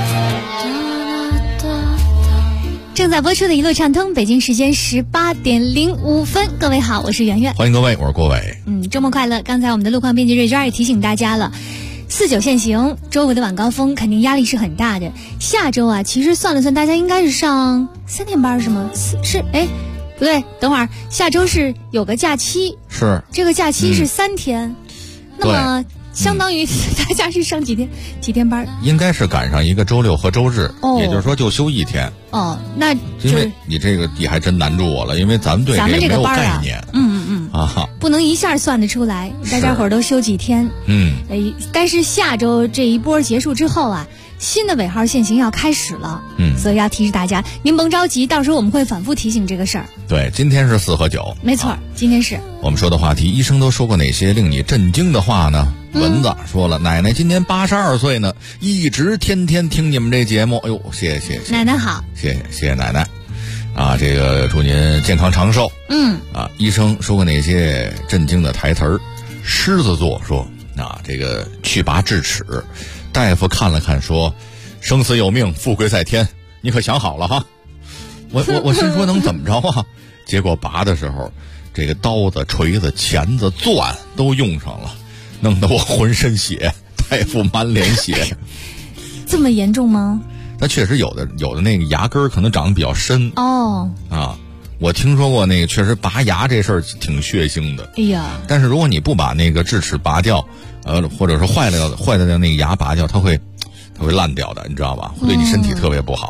正在播出的一路畅通，北京时间18点05分，各位好，我是圆圆， 欢迎各位，我是郭伟。 周末快乐！刚才我们的路况编辑瑞娟也提醒大家了，49限行，周五的晚高峰肯定压力是很大的。下周啊，其实算了算，大家应该是上3天班是吗？不对，等会儿下周是有个假期， 是这个假期是3天，那么相当于大家是上几天班？ 应该是赶上一个周六和周日，也就是说就休1天。 哦，那因为你这个你还真难住我了，因为咱们对这个没有概念。 不能一下算得出来，大家伙儿都休几天。但是下周这一波结束之后啊，新的尾号限行要开始了。所以要提示大家，您甭着急，到时候我们会反复提醒这个事儿。 对，今天是4和9， 没错，今天是我们说的话题。医生都说过哪些令你震惊的话呢？蚊子说了，奶奶今年82岁呢，一直天天听你们这节目。哎呦，谢谢奶奶好， 谢谢奶奶。这个祝您健康长寿。医生说过哪些震惊的台词儿？狮子座说，这个去拔智齿，大夫看了看说，生死有命，富贵在天，你可想好了哈。我心说能怎么着啊？结果拔的时候，这个刀子、锤子、钳子、钻都用上了，弄得我浑身血，大夫满脸血。 这么严重吗？ 那确实有的那个牙根可能长得比较深。我听说过那个确实拔牙这事儿挺血腥的。 哎呀！ 但是如果你不把那个智齿拔掉，或者说坏了的那个牙拔掉，它会烂掉的，你知道吧？会对你身体特别不好。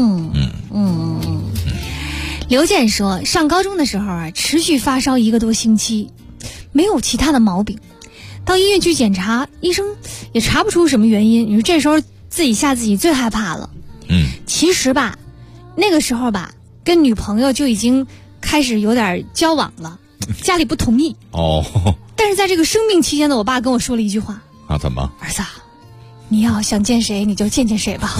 刘健说，上高中的时候啊，持续发烧1个多星期，没有其他的毛病，到医院去检查，医生也查不出什么原因。你说这时候自己吓自己最害怕了。其实吧，那个时候吧，跟女朋友就已经开始有点交往了，家里不同意。但是在这个生病期间呢，我爸跟我说了一句话。 怎么？ 儿子，你要想见谁你就见谁吧。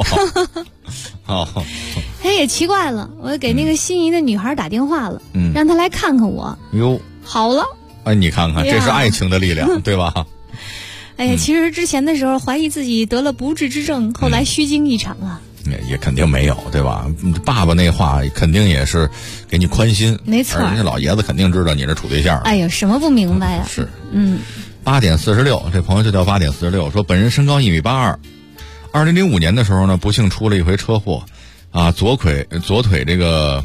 也奇怪了，我给那个心仪的女孩打电话了，让她来看看我。 哟， 好了。 你看看，这是爱情的力量，对吧？ 其实之前的时候怀疑自己得了不治之症，后来虚惊一场啊。 也肯定没有，对吧？爸爸那话肯定也是给你宽心， 没错。 人家老爷子肯定知道你是处对象。 什么不明白呀？ 是，8点46，这朋友就叫8点46，说本人身高1.82米，2005年的时候呢，不幸出了一回车祸，左腿这个，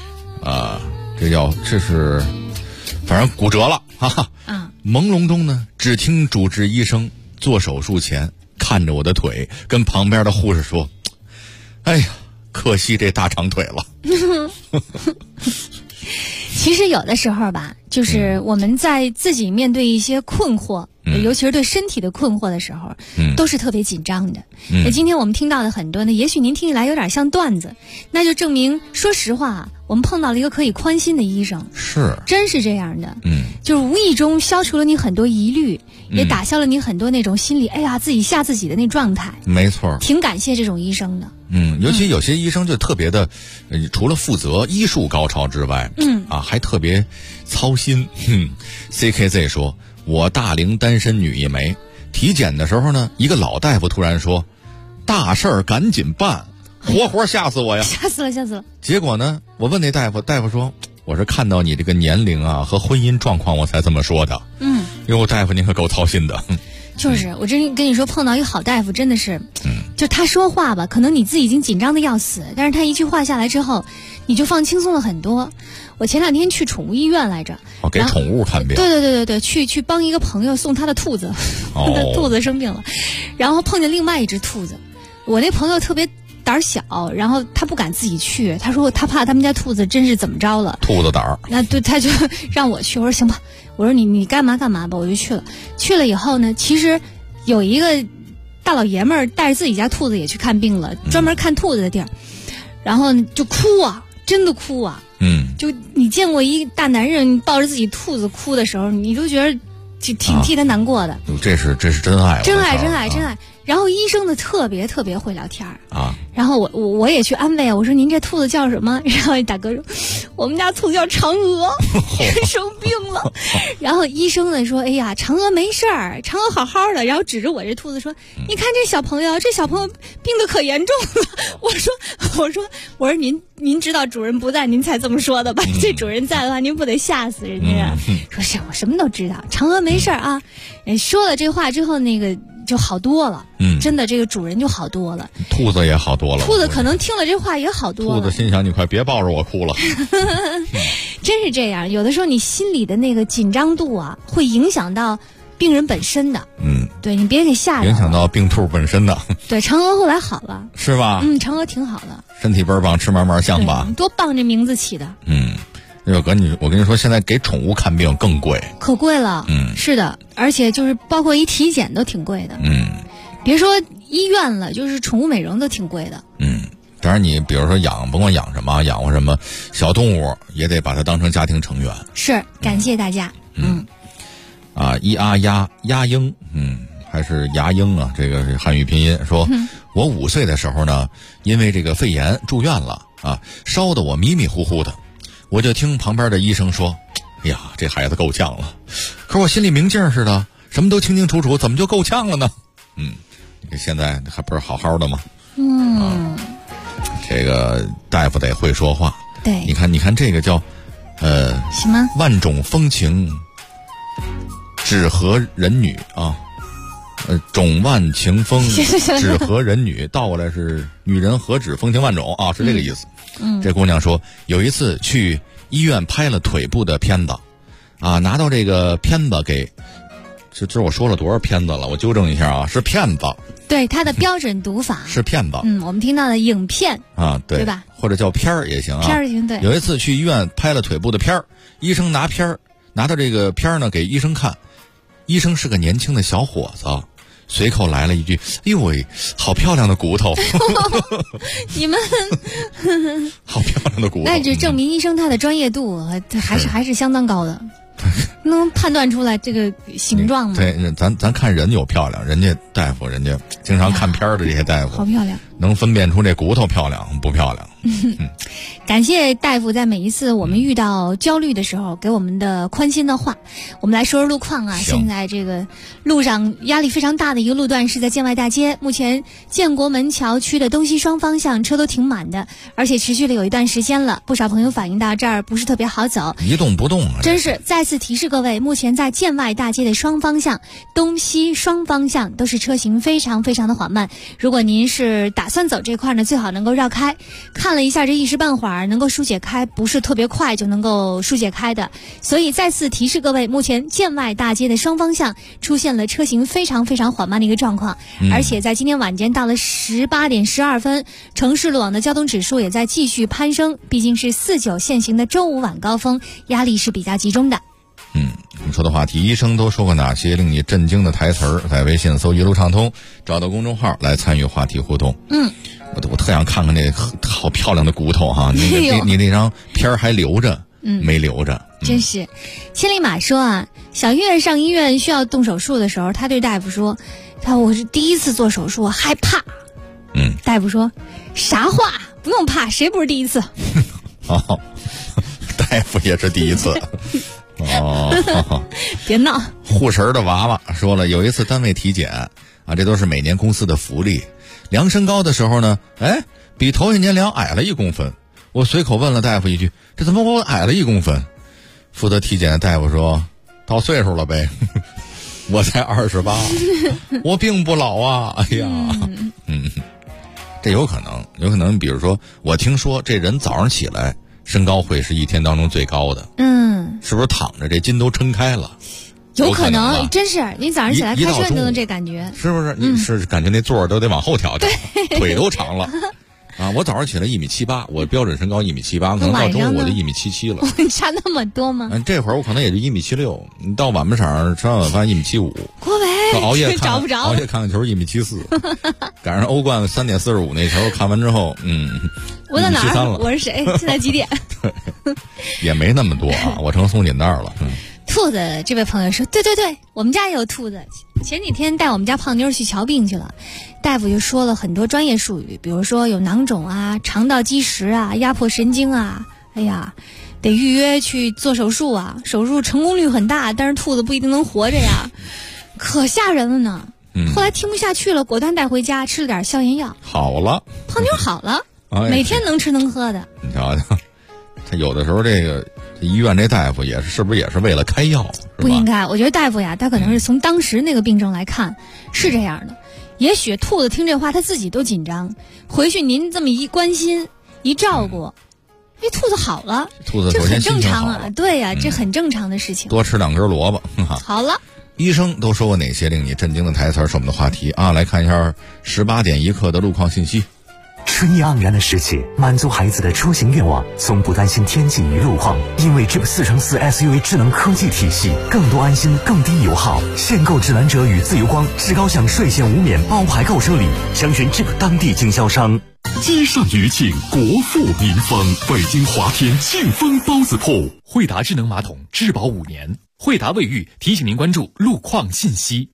这是，反正骨折了，朦胧中呢，只听主治医生做手术前看着我的腿，跟旁边的护士说：“哎呀，可惜这大长腿了。” 其实有的时候吧，就是我们在自己面对一些困惑，尤其是对身体的困惑的时候，都是特别紧张的。今天我们听到的很多呢，也许您听起来有点像段子，那就证明，说实话，我们碰到了一个可以宽心的医生， 是， 真是这样的。就是无意中消除了你很多疑虑，也打消了你很多那种心里自己吓自己的那状态。 没错， 挺感谢这种医生的。 尤其有些医生就特别的，除了负责医术高超之外，还特别操心。CKZ 说，我大龄单身女一枚，体检的时候呢，一个老大夫突然说，大事儿赶紧办，活吓死我呀！ 吓死了！ 结果呢，我问那大夫说，我是看到你这个年龄和婚姻状况，我才这么说的。哟，大夫您可够操心的。 就是我真跟你说，碰到一个好大夫真的是，就他说话吧，可能你自己已经紧张的要死，但是他一句话下来之后，你就放轻松了很多。我前2天去宠物医院来着， 给宠物看病。 对，去帮一个朋友送他的兔子，他的兔子生病了，然后碰见另外一只兔子，我那朋友特别胆小，然后他不敢自己去，他说他怕他们家兔子真是怎么着了， 兔子胆儿。 那对，他就让我去，我说行吧，我说你干嘛吧，我就去了。去了以后呢，其实有一个大老爷们儿带着自己家兔子也去看病了，专门看兔子的地儿，然后就哭真的哭就你见过一大男人抱着自己兔子哭的时候，你都觉得就挺替他难过的。 这是真爱， 真爱。然后医生呢特别会聊天然后我也去安慰我说您这兔子叫什么？然后大哥说我们家兔子叫嫦娥，生病了。然后医生呢说哎呀，嫦娥没事儿，嫦娥好好的，然后指着我这兔子说你看这小朋友病得可严重了。我说您知道主人不在您才这么说的吧？这主人在的话您不得吓死人家说是我什么都知道，嫦娥没事儿说了这话之后那个就好多了，真的这个主人就好多了， 兔子也好多了， 兔子可能听了这话也好多了。 兔子心想你快别抱着我哭了。 真是这样，有的时候你心里的那个紧张度会影响到病人本身的。对，你别给吓着， 影响到病兔本身的。 对，嫦娥后来好了， 是吧？ 嫦娥挺好的， 身体倍儿棒，吃嘛嘛香吧？ 多棒，这名字起的。 我跟你说，现在给宠物看病更贵， 可贵了。是的，而且就是包括一体检都挺贵的。别说医院了，就是宠物美容都挺贵的。 当然你比如说甭管养什么，养活什么小动物，也得把它当成家庭成员。 是，感谢大家。 鸭鹰，还是牙鹰啊？这个是汉语拼音。说，我5岁的时候呢，因为这个肺炎住院了啊，烧得我迷迷糊糊的，我就听旁边的医生说：“哎呀，这孩子够呛了。”可是我心里明镜似的，什么都清清楚楚，怎么就够呛了呢？现在还不是好好的吗？这个大夫得会说话。 对， 你看这个叫什么？ 万种风情，只合人女啊。种万情风，只合人女，倒过来是女人何止风情万种啊，是这个意思。这姑娘说，有一次去医院拍了腿部的片子，啊，拿到这个片子给，这我说了多少片子了？我纠正一下啊，是片子。 对，它的标准读法是片子。 我们听到的影片啊，对吧？ 或者叫片儿也行啊， 片儿行。对， 有一次去医院拍了腿部的片儿，医生拿到这个片儿呢给医生看，医生是个年轻的小伙子。随口来了一句：“哎呦喂，好漂亮的骨头！” 你们好漂亮的骨头， 那就证明医生他的专业度还是相当高的，能判断出来这个形状吗？ 对，咱看人有漂亮，人家大夫人家经常看片儿的这些大夫， 好漂亮， 能分辨出这骨头漂亮不漂亮。 感谢大夫在每一次我们遇到焦虑的时候给我们的宽心的话。我们来说说路况啊，现在这个路上压力非常大的一个路段是在建外大街，目前建国门桥区的东西双方向车都挺满的，而且持续了有一段时间了，不少朋友反映到这儿不是特别好走， 一动不动啊。 真是再次提示各位，目前在建外大街的双方向，东西双方向都是车行非常非常的缓慢，如果您是打算走这块呢，最好能够绕开。看了一下这一时半会儿能够疏解开，不是特别快就能够疏解开的，所以再次提示各位，目前建外大街的双方向出现了车行非常非常缓慢的一个状况，而且在今天晚间到了18点12分，城市路网的交通指数也在继续攀升，毕竟是49限行的周五晚高峰，压力是比较集中的。 你说的话题，医生都说过哪些令你震惊的台词儿？在微信搜一路畅通，找到公众号来参与话题互动。我特想看看那好漂亮的骨头哈，你那张片儿还留着，没留着。 真是，千里马说啊，小月上医院需要动手术的时候，他对大夫说：“我是第一次做手术，害怕。”大夫说：“啥话？不用怕，谁不是第一次？” 大夫也是第一次。 别闹！ 护神的娃娃说了，有一次单位体检啊，这都是每年公司的福利。量身高的时候呢，比头一年量矮了1公分。我随口问了大夫一句：“这怎么我矮了1公分？”负责体检的大夫说：“到岁数了呗。”我才28，我并不老啊！哎呀，这有可能，比如说，我听说这人早上起来身高会是一天当中最高的。是不是躺着这筋都撑开了？ 有可能，真是你早上起来开车都能这感觉， 是不是？是感觉那座儿都得往后调，腿都长了。啊，我早上起来1.78米，我标准身高1.78米，可能到中午我就1.77米了。 差那么多吗？ 这会儿我可能也就1.76米，你到晚上吃完晚饭1.75米。 郭伟， 熬夜找不着， 熬夜看看球1.74米，赶上欧冠3.45那球看完之后， 我在哪儿？我是谁？现在几点？ 也没那么多啊，我成松紧带了。 兔子这位朋友说：“对，我们家也有兔子。前几天带我们家胖妞去瞧病去了，大夫就说了很多专业术语，比如说有囊肿啊、肠道积食啊、压迫神经啊，哎呀，得预约去做手术啊。手术成功率很大，但是兔子不一定能活着呀，可吓人了呢。后来听不下去了，果断带回家吃了点消炎药， 好了， 胖妞好了，每天能吃能喝的。 你瞧瞧，他有的时候这个。”医院这大夫是不是也是为了开药？ 不应该，我觉得大夫呀，他可能是从当时那个病症来看，是这样的。也许兔子听这话，他自己都紧张。回去您这么一关心一照顾，兔子好了， 兔子这很正常啊。对呀，这很正常的事情。 多吃2根萝卜， 好了。 医生都说过哪些令你震惊的台词是我们的话题啊？来看一下18点一刻的路况信息。 春意盎然的时节，满足孩子的出行愿望，从不担心天气与路况，因为 Jeep 4×4 SUV 智能科技体系，更多安心，更低油耗。限购指南者与自由光至高享税前无免包牌购车礼，详询 Jeep 当地经销商。 积善余庆，国富民丰。北京华天庆丰包子铺， 惠达智能马桶质保5年。惠达卫浴提醒您关注路况信息。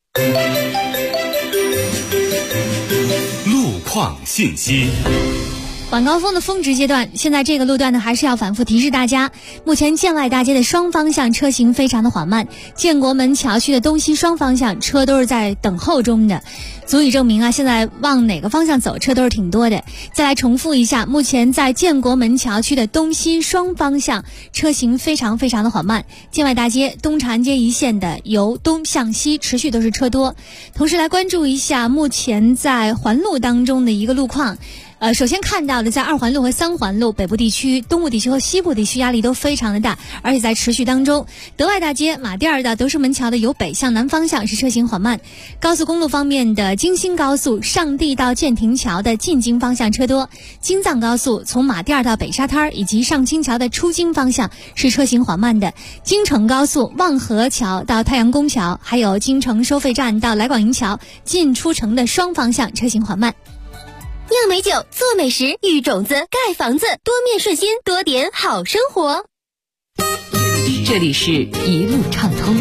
路况信息。 晚高峰的峰值阶段，现在这个路段呢，还是要反复提示大家，目前建外大街的双方向车行非常的缓慢，建国门桥区的东西双方向车都是在等候中的，足以证明啊，现在往哪个方向走车都是挺多的。再来重复一下，目前在建国门桥区的东西双方向车行非常的缓慢，建外大街、东长安街一线的由东向西持续都是车多。同时来关注一下目前在环路当中的一个路况。首先看到的，在2环路和3环路北部地区、东部地区和西部地区压力都非常的大，而且在持续当中。德外大街、马甸儿到德胜门桥的由北向南方向是车行缓慢。高速公路方面的京新高速上地到建亭桥的进京方向车多，京藏高速从马甸儿到北沙滩以及上清桥的出京方向是车行缓慢的。京承高速望河桥到太阳宫桥，还有京承收费站到来广营桥进出城的双方向车行缓慢。 酿美酒，做美食，育种子，盖房子，多面顺心，多点好生活。 这里是一路畅通。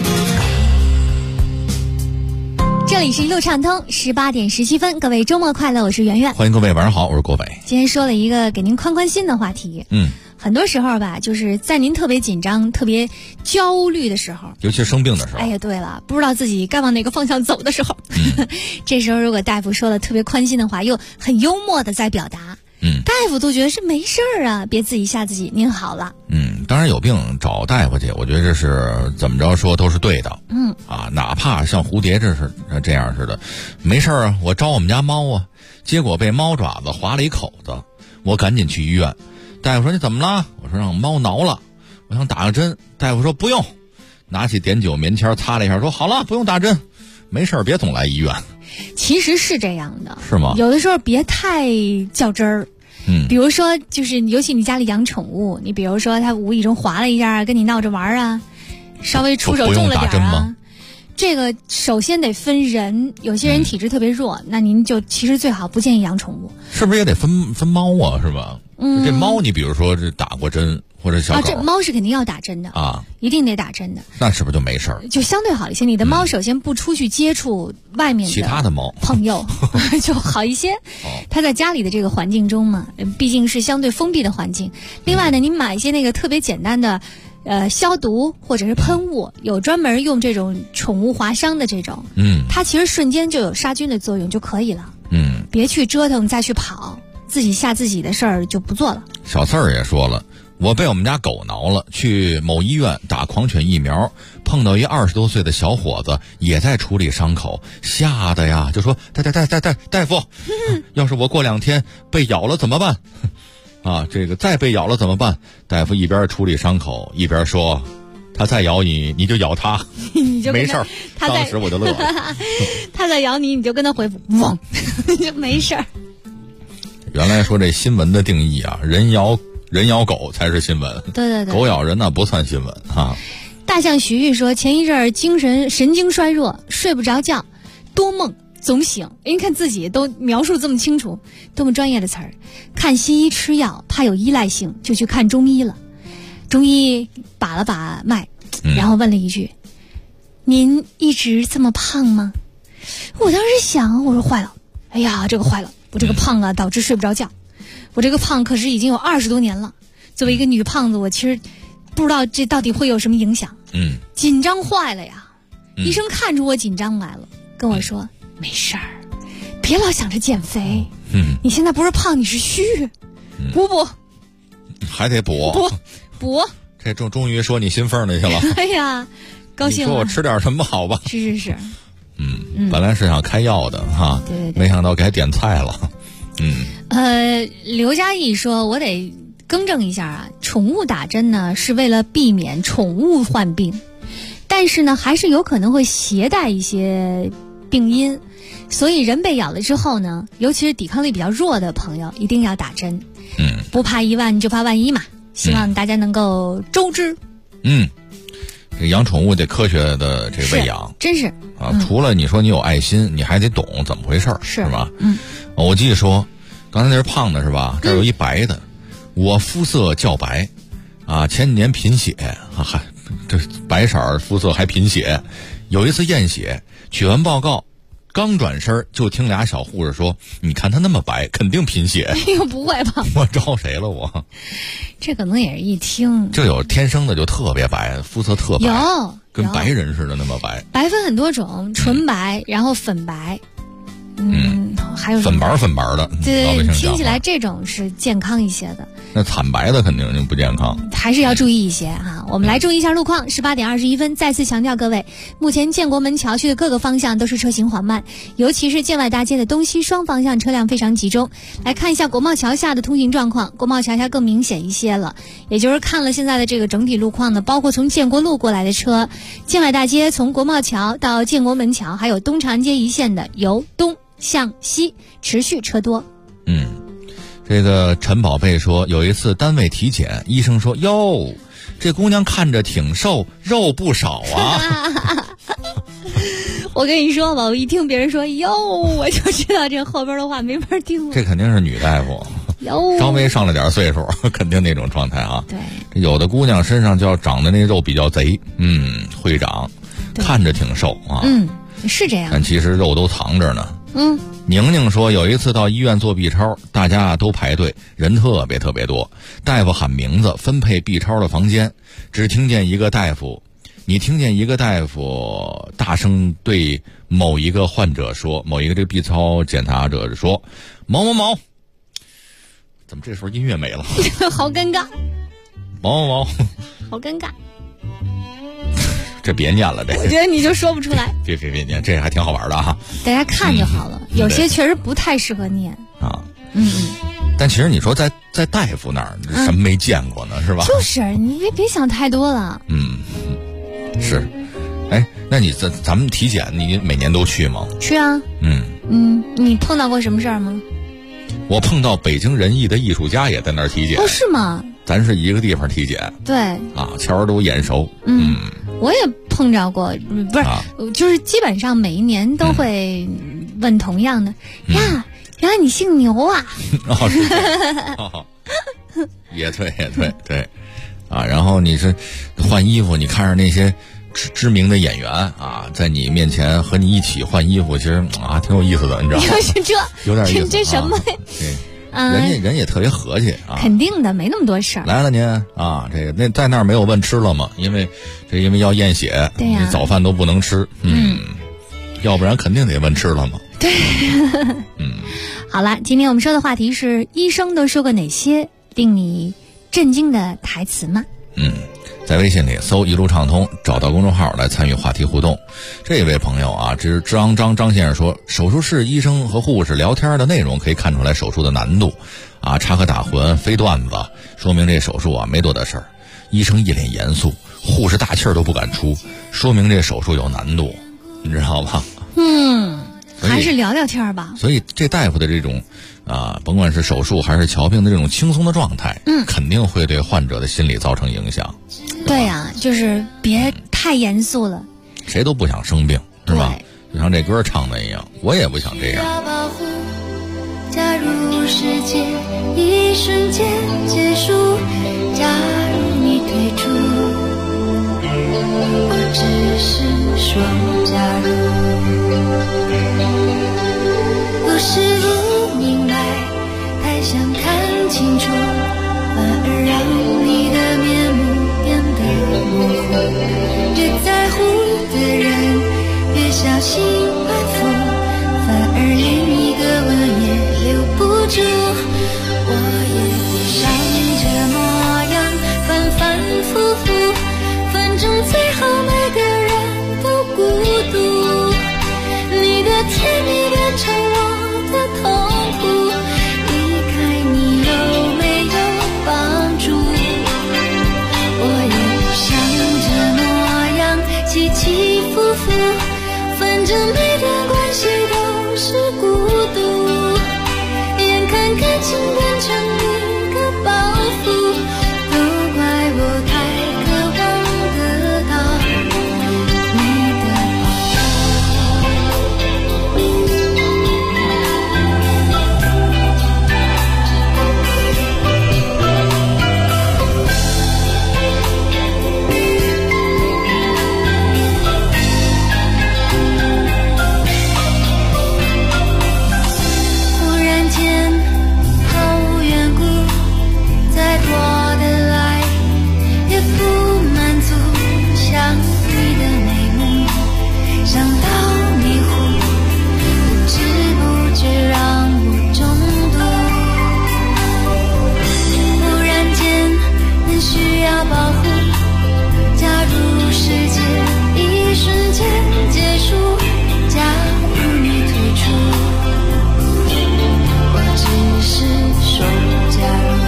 这里是一路畅通，18点17分，各位周末快乐，我是圆圆。 欢迎各位，晚上好，我是郭伟。 今天说了一个给您宽心的话题。很多时候吧，就是在您特别紧张、特别焦虑的时候， 尤其是生病的时候。 哎呀，对了，不知道自己该往哪个方向走的时候，这时候如果大夫说了特别宽心的话，又很幽默的在表达，大夫都觉得是没事儿啊，别自己吓自己，您好了。 当然有病找大夫去，我觉得这是怎么着说都是对的。哪怕像蝴蝶这是这样似的，没事儿啊，我招我们家猫啊，结果被猫爪子划了一口子，我赶紧去医院。大夫说你怎么了？我说让猫挠了，我想打个针。大夫说不用，拿起碘酒棉签擦了一下，说好了，不用打针，没事儿，别总来医院。 其实是这样的， 是吗？ 有的时候别太较真儿。比如说就是尤其你家里养宠物，你比如说它无意中划了一下，跟你闹着玩啊，稍微出手重了点啊。这个首先得分人，有些人体质特别弱，那您就其实最好不建议养宠物。 是不是也得分猫啊？是吧？这猫你比如说这打过针或者小狗这猫是肯定要打针的啊， 一定得打针的。 那是不是就没事儿？ 就相对好一些。你的猫首先不出去接触外面的其他的猫朋友就好一些。它在家里的这个环境中嘛，毕竟是相对封闭的环境。另外呢，你买一些那个特别简单的消毒或者是喷雾，有专门用这种宠物划伤的这种，它其实瞬间就有杀菌的作用就可以了。别去折腾再去跑，自己吓自己的事儿就不做了。 小四儿也说了，我被我们家狗挠了，去某医院打狂犬疫苗，碰到一20多岁的小伙子也在处理伤口，吓得呀就说大夫，要是我过2天被咬了怎么办？啊，这个再被咬了怎么办？大夫一边处理伤口一边说，他再咬你，你就咬他， 你就没事儿。当时我就乐了。 他再咬你，你就跟他回复，汪，就没事儿。 原来说这新闻的定义啊，人咬狗才是新闻， 对， 狗咬人那不算新闻啊。 大象徐玉说，前一阵儿神经衰弱，睡不着觉，多梦总醒。您看自己都描述这么清楚，多么专业的词儿。看西医吃药怕有依赖性，就去看中医了。中医把了把脉，然后问了一句，您一直这么胖吗？我当时想，我说坏了，哎呀，这个坏了，我这个胖啊导致睡不着觉。我这个胖可是已经有20多年了，作为一个女胖子，我其实不知道这到底会有什么影响。紧张坏了呀。医生看出我紧张来了，跟我说，没事儿，别老想着减肥。你现在不是胖，你是虚。补还得补。这终于说你心缝里去了。 哎呀，高兴了。 你说我吃点什么好吧？ 是。 本来是想开药的哈， 对， 没想到该点菜了。 刘嘉义说，我得更正一下啊，宠物打针呢是为了避免宠物患病， 但是呢，还是有可能会携带一些病因，所以人被咬了之后呢，尤其是抵抗力比较弱的朋友，一定要打针。不怕一万就怕万一嘛，希望大家能够周知。 这养宠物得科学的这喂养， 真是啊！除了你说你有爱心，你还得懂怎么回事是吧？我记得说，刚才那是胖的是吧？这儿有一白的，我肤色较白，啊，前几年贫血，还这白色肤色还贫血，有一次验血，取完报告。刚转身就听俩小护士说：“你看他那么白，肯定贫血。” 哎呦，不会吧？ 我招谁了我？ 这可能也是一听就有天生的就特别白，肤色特白， 有跟白人似的那么白。 白分很多种，纯白，然后粉白，还有粉白的。 对，听起来这种是健康一些的。 那惨白的肯定就不健康， 还是要注意一些哈。我们来注意一下路况，18点21分，再次强调各位，目前建国门桥区的各个方向都是车行缓慢，尤其是建外大街的东西双方向车辆非常集中。来看一下国贸桥下的通行状况，国贸桥下更明显一些了，也就是看了现在的这个整体路况呢，包括从建国路过来的车，建外大街从国贸桥到建国门桥，还有东长安街一线的由东向西持续车多。 这个陈宝贝说，有一次单位体检，医生说：“哟，这姑娘看着挺瘦，肉不少啊。” 我跟你说吧，我一听别人说“哟”，我就知道这后边的话没法听了。 这肯定是女大夫，稍微上了点岁数，肯定那种状态啊。 对， 有的姑娘身上就要长的那肉比较贼，会长，看着挺瘦啊。 是这样， 但其实肉都藏着呢。宁宁说，有一次到医院做 B 超，大家都排队，人特别多，大夫喊名字分配 B 超的房间，你听见一个大夫大声对某一个患者说，某一个这个 B 超检查者说，某某某，怎么这时候音乐没了？ 好尴尬。 某某某， 好尴尬。 这别念了，这我觉得你就说不出来。 别念，这还挺好玩的哈。 大家看就好了，有些确实不太适合念啊。但其实你说在大夫那儿，什么没见过呢，是吧？ 就是你别想太多了。 是。哎，那你咱们体检，你每年都去吗？ 去啊。你碰到过什么事儿吗？ 我碰到北京人艺的艺术家也在那儿体检。 哦，是吗？ 咱是一个地方体检。 对。 啊，瞧着都眼熟。 我也碰着过，不是，就是基本上每一年都会问同样的呀，原来你姓牛啊！ 也对，啊，然后你是换衣服，你看着那些知名的演员啊，在你面前和你一起换衣服，其实啊挺有意思的，你知道吗？有点意思， 这什么？ 人也特别和气啊， 肯定的，没那么多事儿。 来了您啊，这个那在那儿没有问吃了吗？因为要验血， 对呀， 你早饭都不能吃，要不然肯定得问吃了嘛。 对，好了，今天我们说的话题是医生都说过哪些令你震惊的台词吗？ 在微信里搜一路畅通，找到公众号来参与话题互动。这位朋友啊，这是张先生说，手术室医生和护士聊天的内容可以看出来手术的难度啊，插科打诨飞段子，说明这手术啊没多大事儿。医生一脸严肃，护士大气儿都不敢出，说明这手术有难度，你知道吧？ 还是聊聊天吧。 所以这大夫的这种甭管是手术还是瞧病的这种轻松的状态，肯定会对患者的心理造成影响。 对呀，就是别太严肃了。 谁都不想生病，是吧？就像这歌唱的一样，我也不想这样。 假如世界一瞬间结束，假如你退出，我只是说假如。有时不明白，太想看清楚，反而让你的面目变得模糊。越在乎的人，越小心安抚，反而连一个吻也留不住。我也不想这模样反反复复，反正最后每个人都孤独。你的甜蜜变成我的痛苦，离开你有没有帮助？我也不想这模样，其法保护。假如世界一瞬间结束，假如你退出，我只是说假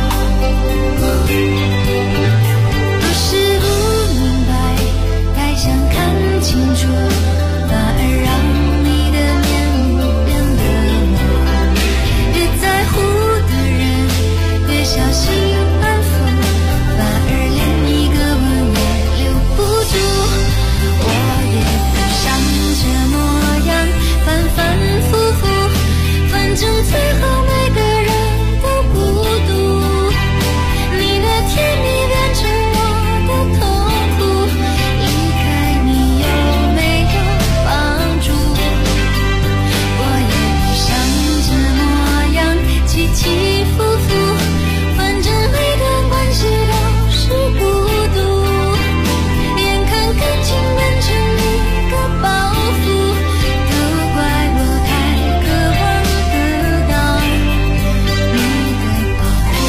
如。不是不明白，太想看清楚，反而让你的面目变得模糊。越在乎的人，越小心安抚，反而连一个吻也留不住。我也不想这模样反反复复，反正最后每个人都孤独。你的甜蜜变成我的痛苦，离开你有没有帮助？我也不想这模样起起伏伏，反正每段关系都是孤独。眼看感情变成一个包袱，都怪我太渴望得到你的保护。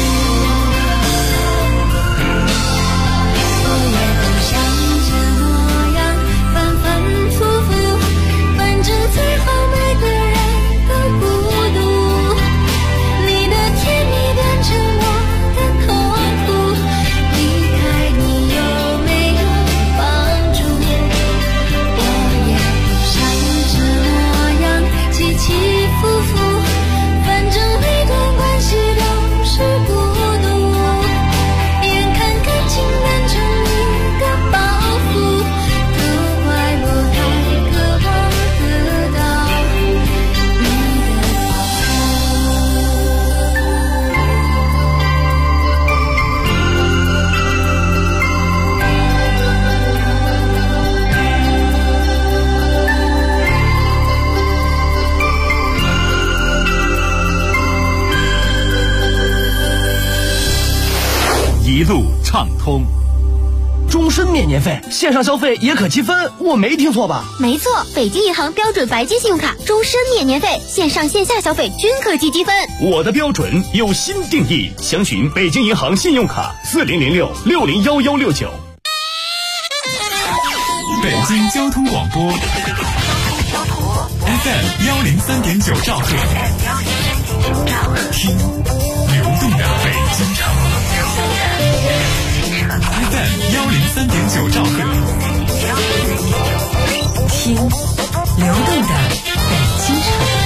我也不想这模样反反复复，反正最后每个人都孤独。你的甜蜜变成我的痛苦，离开你有没有帮助？我也不想这模样起起伏伏，反正每段关系都是孤独。眼看感情变成一个包袱，都怪我太渴望得到你的保一路畅通。 终身免年费，线上消费也可积分，我没听错吧？ 没错，北京银行标准白金信用卡终身免年费，线上线下消费均可积积分。 我的标准有新定义，详询北京银行信用卡4006601169。 北京交通广播 FM 103.9兆赫，听流动的北京城。FM 103.9兆赫， 听流动的北京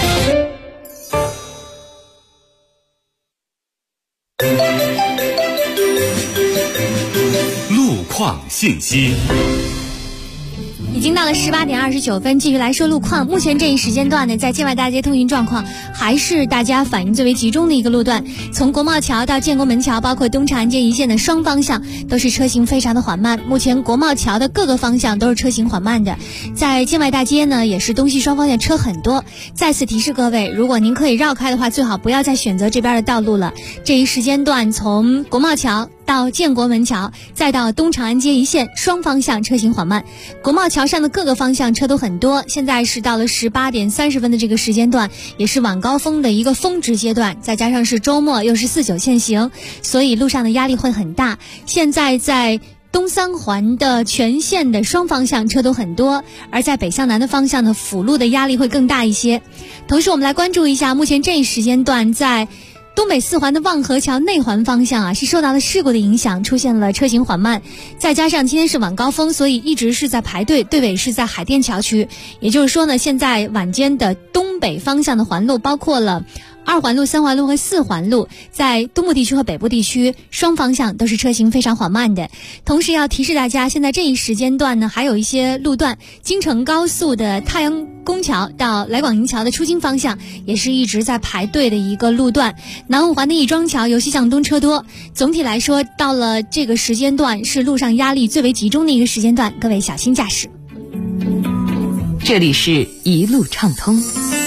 城。路况信息。 已经到了18点29分，继续来说路况。目前这一时间段呢，在建外大街通行状况还是大家反应最为集中的一个路段，从国贸桥到建国门桥，包括东长安街一线的双方向都是车行非常的缓慢。目前国贸桥的各个方向都是车行缓慢的，在建外大街呢，也是东西双方向车很多。再次提示各位，如果您可以绕开的话，最好不要再选择这边的道路了。这一时间段从国贸桥到建国门桥，再到东长安街一线，双方向车行缓慢。国贸桥上的各个方向车都很多，现在是到了18点30分的这个时间段，也是晚高峰的一个峰值阶段，再加上是周末又是49限行，所以路上的压力会很大。现在在东三环的全线的双方向车都很多，而在北向南的方向呢，辅路的压力会更大一些。同时我们来关注一下，目前这一时间段在东北四环的望河桥内环方向是受到了事故的影响，出现了车行缓慢，再加上今天是晚高峰，所以一直是在排队，队尾是在海淀桥区。也就是说呢，现在晚间的东北方向的环路，包括了2环路、3环路和4环路，在东部地区和北部地区双方向都是车行非常缓慢的。同时要提示大家，现在这一时间段呢，还有一些路段，京承高速的太阳宫桥到来广营桥的出京方向也是一直在排队的一个路段。南五环的亦庄桥由西向东车多，总体来说到了这个时间段是路上压力最为集中的一个时间段，各位小心驾驶。 这里是一路畅通。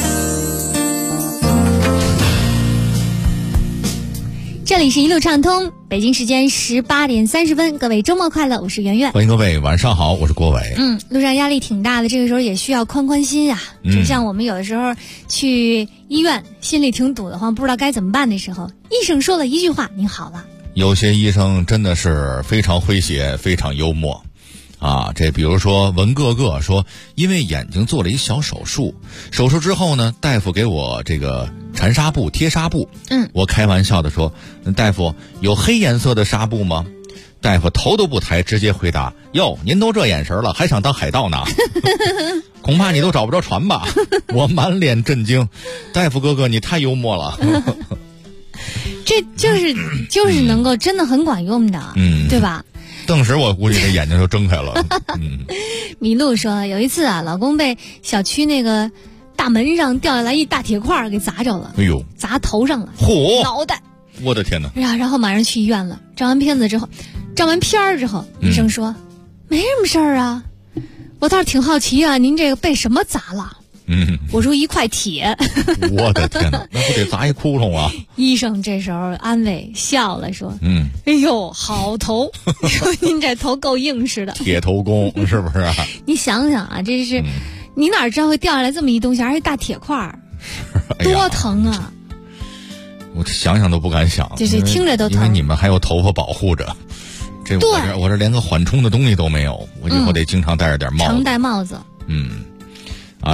这里是一路畅通，北京时间18点30分，各位周末快乐，我是圆圆。 欢迎各位，晚上好，我是郭伟。 路上压力挺大的，这个时候也需要宽宽心呀。就像我们有的时候去医院，心里挺堵得慌，不知道该怎么办的时候，医生说了一句话，您好了。 有些医生真的是非常诙谐，非常幽默。啊，这比如说文哥哥说，因为眼睛做了一小手术，手术之后呢，大夫给我这个缠纱布、贴纱布。我开玩笑的说，大夫有黑颜色的纱布吗？大夫头都不抬，直接回答：哟，您都这眼神了，还想当海盗呢？恐怕你都找不着船吧？我满脸震惊，大夫哥哥你太幽默了。 这就是能够真的很管用的，对吧？ 顿时我估计这眼睛就睁开了。 麋鹿说，有一次啊，老公被小区那个大门上掉下来一大铁块给砸着了， 哎呦， 砸头上了，脑袋， 我的天哪！ 然后马上去医院了，照完片儿之后，医生说，没什么事儿啊，我倒是挺好奇啊，您这个被什么砸了？我说一块铁。 我的天哪，那不得砸一窟窿啊！ 医生这时候安慰笑了说，哎呦，好头，说您这头够硬实的， 铁头功是不是啊？ 你想想啊，这是你哪知道会掉下来这么一东西，而且大铁块儿，多疼啊！ 我想想都不敢想， 这听着都疼， 因为你们还有头发保护着。我这连个缓冲的东西都没有，我以后得经常戴着点帽子， 常戴帽子。 啊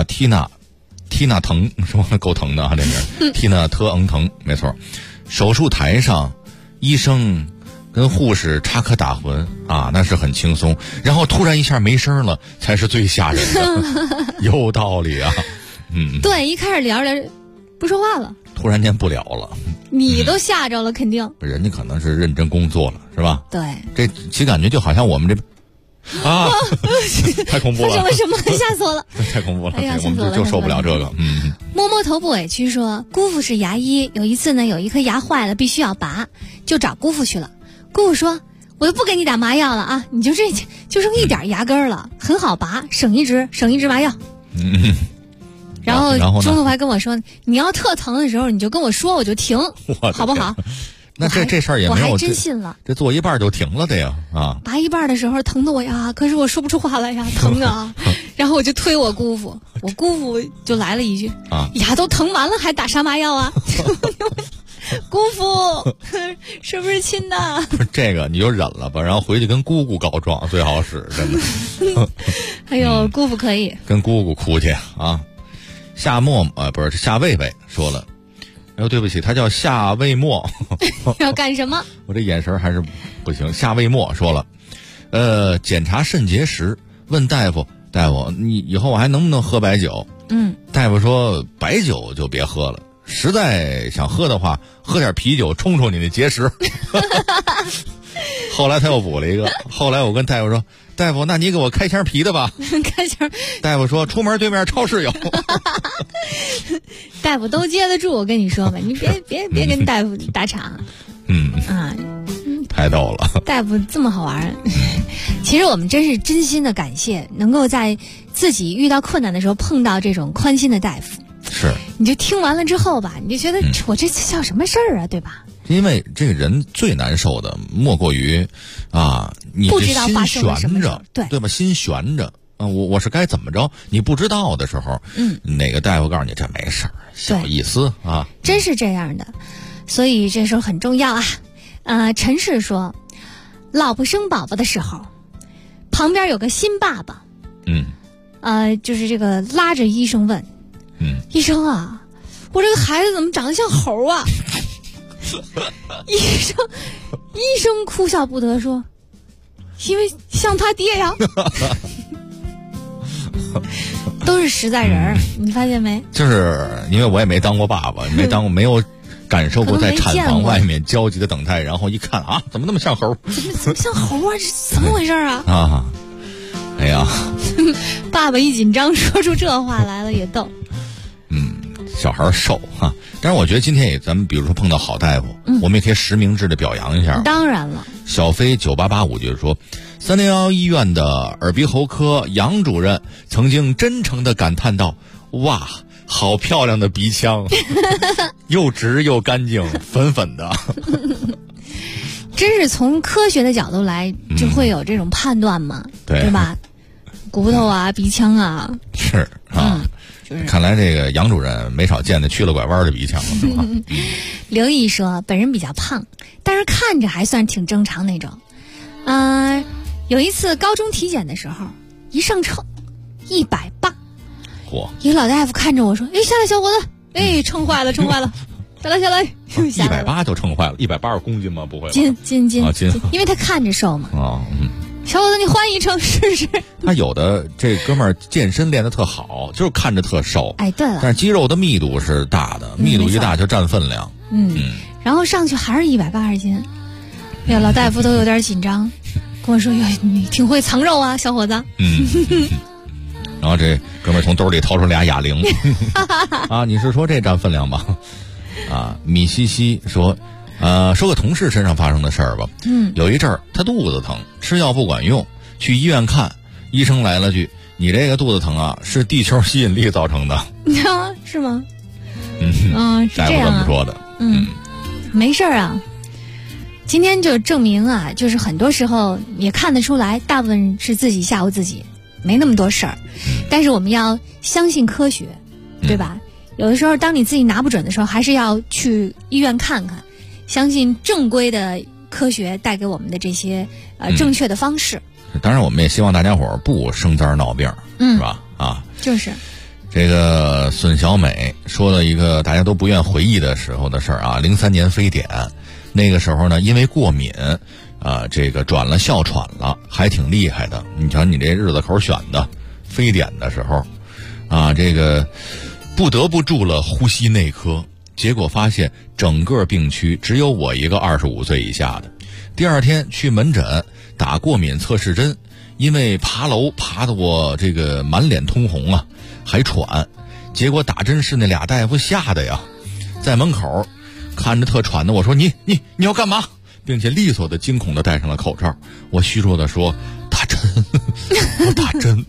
，Tina 疼说够疼的啊，这是Tina 特疼，没错。手术台上，医生跟护士插科打诨啊，那是很轻松。然后突然一下没声了，才是最吓人的。有道理啊， 对，一开始聊着不说话了， 突然间不聊了， 你都吓着了，肯定。 人家可能是认真工作了，是吧？ 对， 这其感觉就好像我们这。啊！太恐怖了！ 发生了什么？吓死我了！ 太恐怖了！ 哎呀， 我们就受不了这个。 摸摸头不委屈说，姑父是牙医，有一次呢，有一颗牙坏了，必须要拔，就找姑父去了。姑父说：“我就不给你打麻药了啊，你就剩一点牙根了，很好拔，省一支麻药。”然后中途还跟我说：“你要特疼的时候，你就跟我说，我就停，好不好？” 那这事儿也没有， 我还真信了。 这做一半就停了的呀啊！ 拔一半的时候疼的我呀，可是我说不出话来呀，疼啊！然后我就推我姑父，我姑父就来了一句：“牙都疼完了还打啥麻药啊？”姑父是不是亲的？ 不是这个你就忍了吧，然后回去跟姑姑告状最好使，真的。 哎呦，姑父可以跟姑姑哭去啊！夏魏魏说了。对不起，他叫夏魏末。 要干什么？ 我这眼神还是不行。夏魏末说了，检查肾结石，问大夫，你以后我还能不能喝白酒？大夫说白酒就别喝了，实在想喝的话，喝点啤酒冲冲你那结石。后来他又补了一个，后来我跟大夫说，大夫，那你给我开箱啤的吧。 开箱。 大夫说，出门对面超市有。 大夫都接得住，我跟你说吧，你别跟大夫打岔。 太逗了。 大夫这么好玩。其实我们真是真心的感谢，能够在自己遇到困难的时候碰到这种宽心的大夫。 是。 你就听完了之后吧，你就觉得我这叫什么事儿啊，对吧？ 因为这个人最难受的莫过于你不知道发生了什么事， 对吧？心悬着我是该怎么着？你不知道的时候，哪个大夫告诉你这没事儿，小意思啊， 真是这样的。所以这时候很重要啊。陈氏说，老婆生宝宝的时候，旁边有个新爸爸，就是这个拉着医生问，医生啊，我这个孩子怎么长得像猴啊？医生哭笑不得说，因为像他爹呀。都是实在人儿，你发现没？ 就是因为我也没当过爸爸，没有感受过在产房外面焦急的等待，然后一看啊，怎么那么像猴？ 怎么像猴啊？这怎么回事啊？ 哎呀， 爸爸一紧张说出这话来了，也逗。 小孩瘦哈，但是我觉得今天咱们比如说碰到好大夫，我们也可以实名制的表扬一下。 当然了， 小飞9885就是说，301医院的耳鼻喉科杨主任曾经真诚地感叹道：“哇，好漂亮的鼻腔，又直又干净，粉粉的。” 真是从科学的角度来，就会有这种判断嘛，对吧？骨头啊，鼻腔啊， 是啊。 就是看来这个杨主任没少见的去了拐弯的鼻腔了，是吧？ 刘毅说，本人比较胖，但是看着还算挺正常那种。有一次高中体检的时候，一上秤180， 嚯！ 一个老大夫看着我说：“哎，下来，小伙子，哎，秤坏了，下来。 ”180就秤坏了，180公斤吗？不会吧？ 斤，因为他看着瘦嘛。小伙子，你换一秤试试。 他有的这哥们儿健身练得特好，就是看着特瘦。 哎，对了， 但是肌肉的密度是大的，密度一大就占分量。 然后上去还是180斤，哎呀，老大夫都有点紧张，跟我说：“哟，你挺会藏肉啊，小伙子。” 然后这哥们儿从兜里掏出俩哑铃，啊，你是说这占分量吧？啊，米西西说。说个同事身上发生的事儿吧。有一阵儿他肚子疼，吃药不管用，去医院看，医生来了句：“你这个肚子疼啊，是地球吸引力造成的。” 是吗？是大夫这么说的。 没事儿啊。今天就证明啊，就是很多时候也看得出来，大部分是自己吓唬自己，没那么多事儿。但是我们要相信科学，对吧？有的时候当你自己拿不准的时候，还是要去医院看看。相信正规的科学带给我们的这些正确的方式。 当然我们也希望大家伙儿不生灾闹病，是吧？ 就是这个孙小美说了一个大家都不愿回忆的时候的事儿啊。03年非典那个时候呢，因为过敏这个转了哮喘了，还挺厉害的。你瞧你这日子口选的，非典的时候这个不得不住了呼吸内科。结果发现整个病区只有我一个25岁以下的。第二天去门诊打过敏测试针，因为爬楼爬得我这个满脸通红啊，还喘。结果打针室那俩大夫吓得呀，在门口看着特喘的我说：“你要干嘛？”并且利索的惊恐的戴上了口罩。我虚弱的说：“打针，我打针。”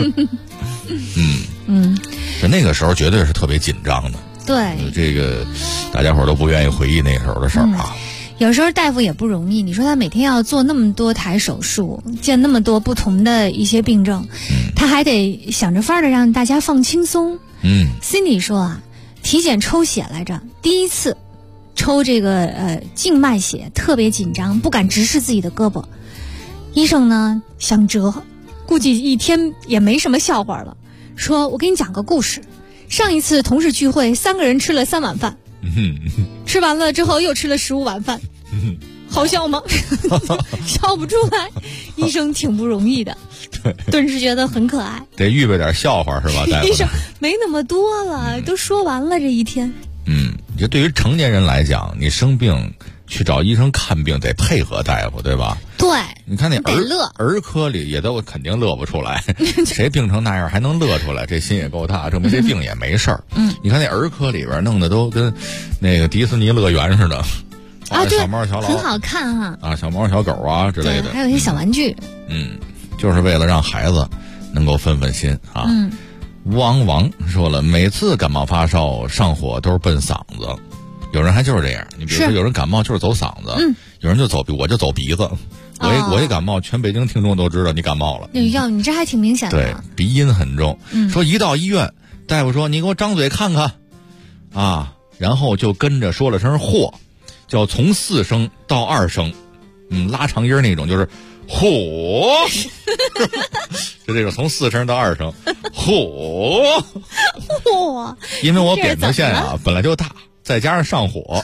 就那个时候绝对是特别紧张的。 对， 这个大家伙都不愿意回忆那时候的事儿啊。 有时候大夫也不容易，你说他每天要做那么多台手术，见那么多不同的一些病症，他还得想着法儿的让大家放轻松。Cindy 说啊，体检抽血来着，第一次抽这个静脉血，特别紧张，不敢直视自己的胳膊。医生呢想折，估计一天也没什么笑话了，说我给你讲个故事。上一次同事聚会，3个人吃了3碗饭，吃完了之后又吃了15碗饭，好笑吗？笑不出来。医生挺不容易的，顿时觉得很可爱。 得预备点笑话是吧？ 医生没那么多了，都说完了这一天。 就对于成年人来讲，你生病去找医生看病得配合大夫，对吧？ 对， 你看那儿科里也都肯定乐不出来，谁病成那样还能乐出来，这心也够大，证明这病也没事儿。你看那儿科里边弄的都跟那个迪士尼乐园似的对， 小猫小老很好看哈小猫小狗啊之类的， 还有一些小玩具。 就是为了让孩子能够分分心啊。王说了，每次感冒发烧上火都是奔嗓子，有人还就是这样。你比如说有人感冒就是走嗓子，有人就我就走鼻子。我一感冒，全北京听众都知道你感冒了。 你这还挺明显的。 对，鼻音很重。说一到医院，大夫说你给我张嘴看看啊，然后就跟着说了声嚯，叫从4声到2声，拉长音那种，就是嚯，就这种从4声到2声，嚯，因为我扁桃腺本来就大，再加上上火，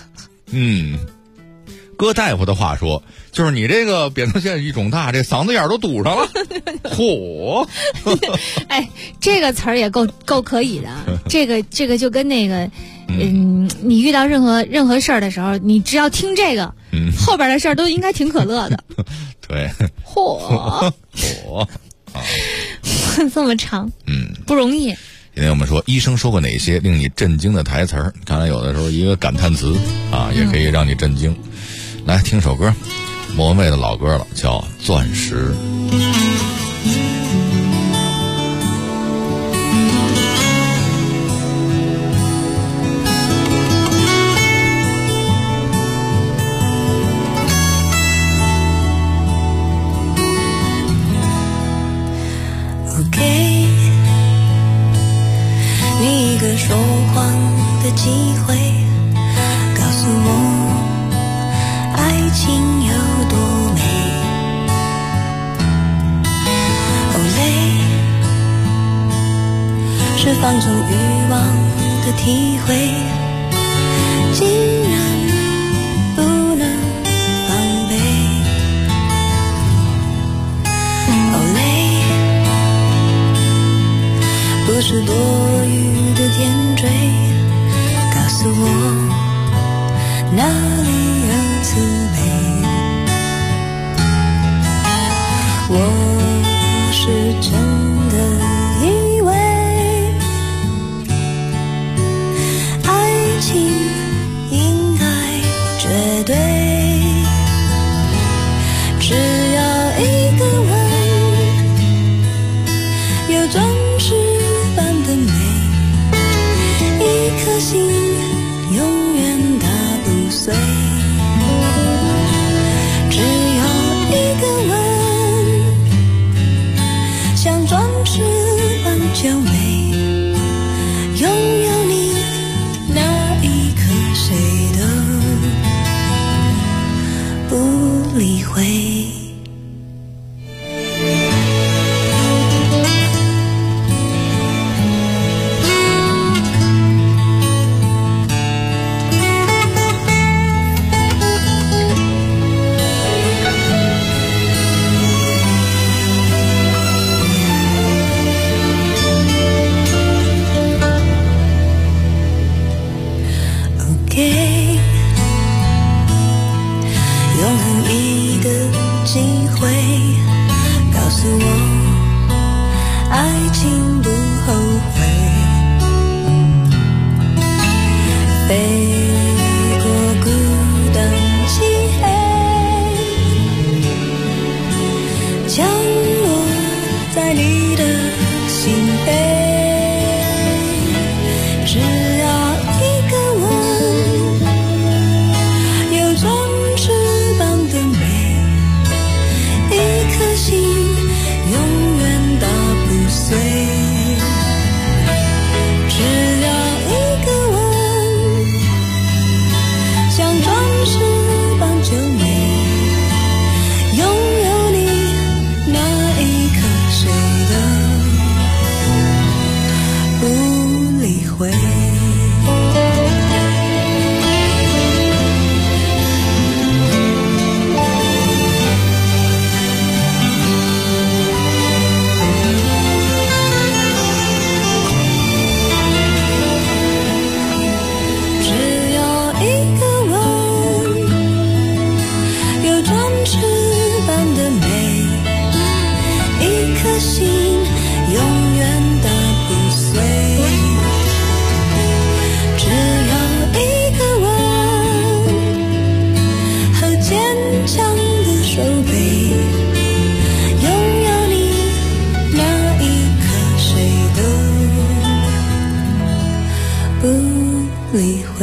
搁大夫的话说，就是你这个扁桃腺一肿大，这嗓子眼都堵上了。嚯！ 哎，这个词儿也够可以的。这个就跟那个，你遇到任何事儿的时候，你只要听这个，后边的事儿都应该挺可乐的。 对。 嚯！这么长，不容易。 今天我们说，医生说过哪些令你震惊的台词儿？看来有的时候一个感叹词也可以让你震惊。来听首歌，莫文蔚的老歌了，叫《钻石》。 你说谎的机会，告诉我爱情有多美。哦累，是放纵欲望的体会，竟然不能防备。哦累，不是多余的点缀，告诉我哪里有滋味。我是真的以为爱情应该绝对，只要一个吻，有装饰般的美，一颗心永远打不碎。只要一个吻，像装饰般就美，拥有你那一刻谁都不理会。永恒一个机会，告诉我爱情不后悔。飞过孤单漆黑，降落在你的心扉。只要一个吻，有装饰般的美，一颗心永远打不碎。只要一个吻，像装饰般就美，拥有你那一刻谁都不理会。只要一个吻，有装饰般的美，一颗心永远打不碎。只要一个吻和坚强的手背，拥有你那一刻谁都不理会。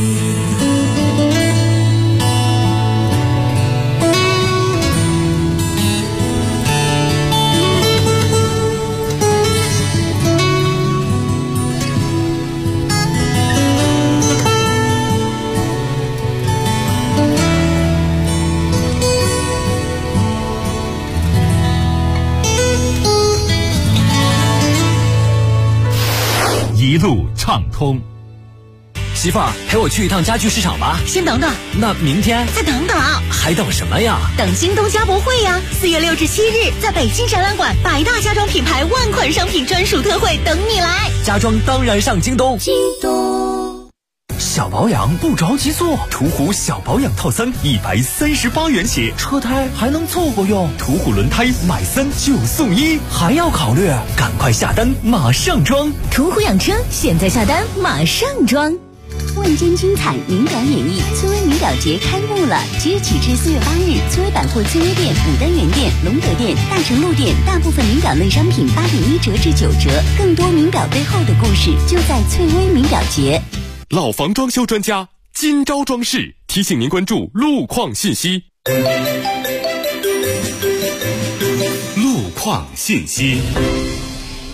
一路畅通。 媳妇儿，陪我去一趟家具市场吧。 先等等， 那明天再等等， 还等什么呀？ 等京东家博会呀！4月6至7日，在北京展览馆，100大家装品牌万款商品专属特惠等你来。 家装当然上京东。 京东小保养不着急做，途虎小保养套餐138元起，车胎还能凑合用。途虎轮胎买3就送1，还要考虑？赶快下单，马上装。 途虎养车，现在下单马上装。 万间精彩名表演绎，崔巍名表节开幕了！即日起至4月8日，崔巍百货崔巍店、牡丹园店、隆德店、大成路店，大部分名表类商品8.1折至9折。更多名表背后的故事，就在崔巍名表节。 老房装修专家金招装饰提醒您关注路况信息。路况信息。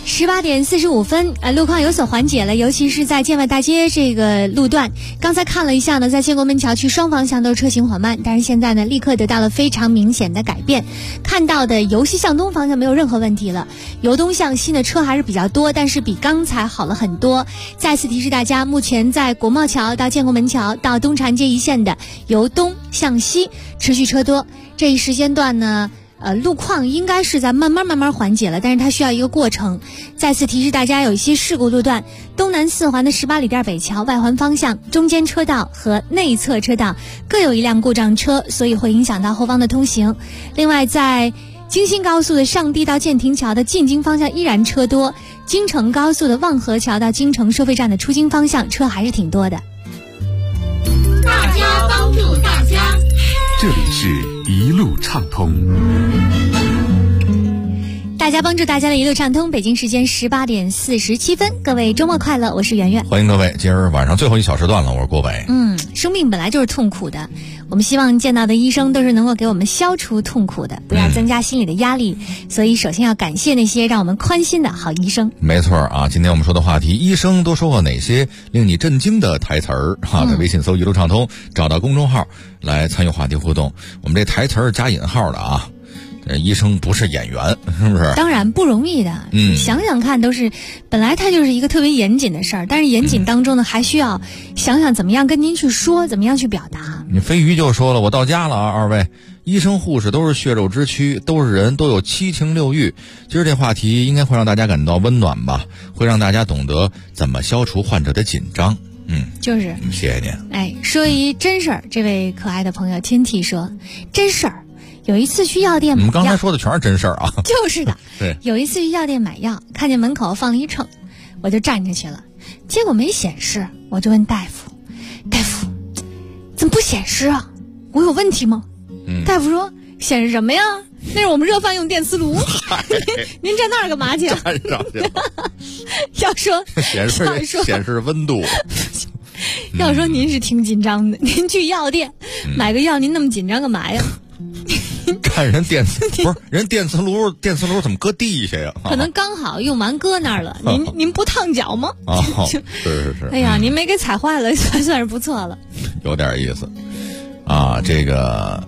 18点45分，路况有所缓解了，尤其是在建外大街这个路段。刚才看了一下呢，在建国门桥区双方向都是车行缓慢，但是现在呢，立刻得到了非常明显的改变。看到的由西向东方向没有任何问题了，由东向西的车还是比较多，但是比刚才好了很多。再次提示大家，目前在国贸桥到建国门桥到东长街一线的由东向西持续车多，这一时间段呢。路况应该是在慢慢缓解了，但是它需要一个过程。再次提示大家，有一些事故路段，东南四环的18里店北桥外环方向中间车道和内侧车道各有一辆故障车，所以会影响到后方的通行。另外，在京新高速的上地到建亭桥的进京方向依然车多，京承高速的望河桥到京承收费站的出京方向车还是挺多的。 大家帮助大家， 这里是一路畅通。 大家帮助大家的一路畅通，北京时间18点47分，各位周末快乐，我是圆圆。 欢迎各位，今儿晚上最后一小时段了，我是郭伟。 生病本来就是痛苦的，我们希望见到的医生都是能够给我们消除痛苦的，不要增加心理的压力。所以首先要感谢那些让我们宽心的好医生。 没错啊，今天我们说的话题，医生都说过哪些令你震惊的台词儿？在微信搜一路畅通，找到公众号来参与话题互动。我们这台词儿加引号的啊。医生不是演员，是不是？ 当然不容易的。想想看，都是本来它就是一个特别严谨的事儿，但是严谨当中呢，还需要想想怎么样跟您去说，怎么样去表达。 你飞鱼就说了，我到家了啊，二位医生护士都是血肉之躯，都是人，都有七情六欲。今儿这话题应该会让大家感到温暖吧，会让大家懂得怎么消除患者的紧张。 就是谢谢您。 说一真事儿，这位可爱的朋友天体说真事儿。有一次去药店买药， 我们刚才说的全是真事儿啊。 就是的。 对， 有一次去药店买药，看见门口放了一秤，我就站进去了，结果没显示，我就问大夫，怎么不显示啊？我有问题吗？大夫说显示什么呀？那是我们热饭用电磁炉。您站那儿干嘛去？ 站上去了。 要说显示温度。 要说您是挺紧张的，您去药店买个药，您那么紧张干嘛呀？ 看人电磁不是人电磁炉怎么搁地下呀？ 可能刚好用完搁那儿了。您不烫脚吗？ 是。 哎呀，您没给踩坏了，算是不错了。 有点意思啊。这个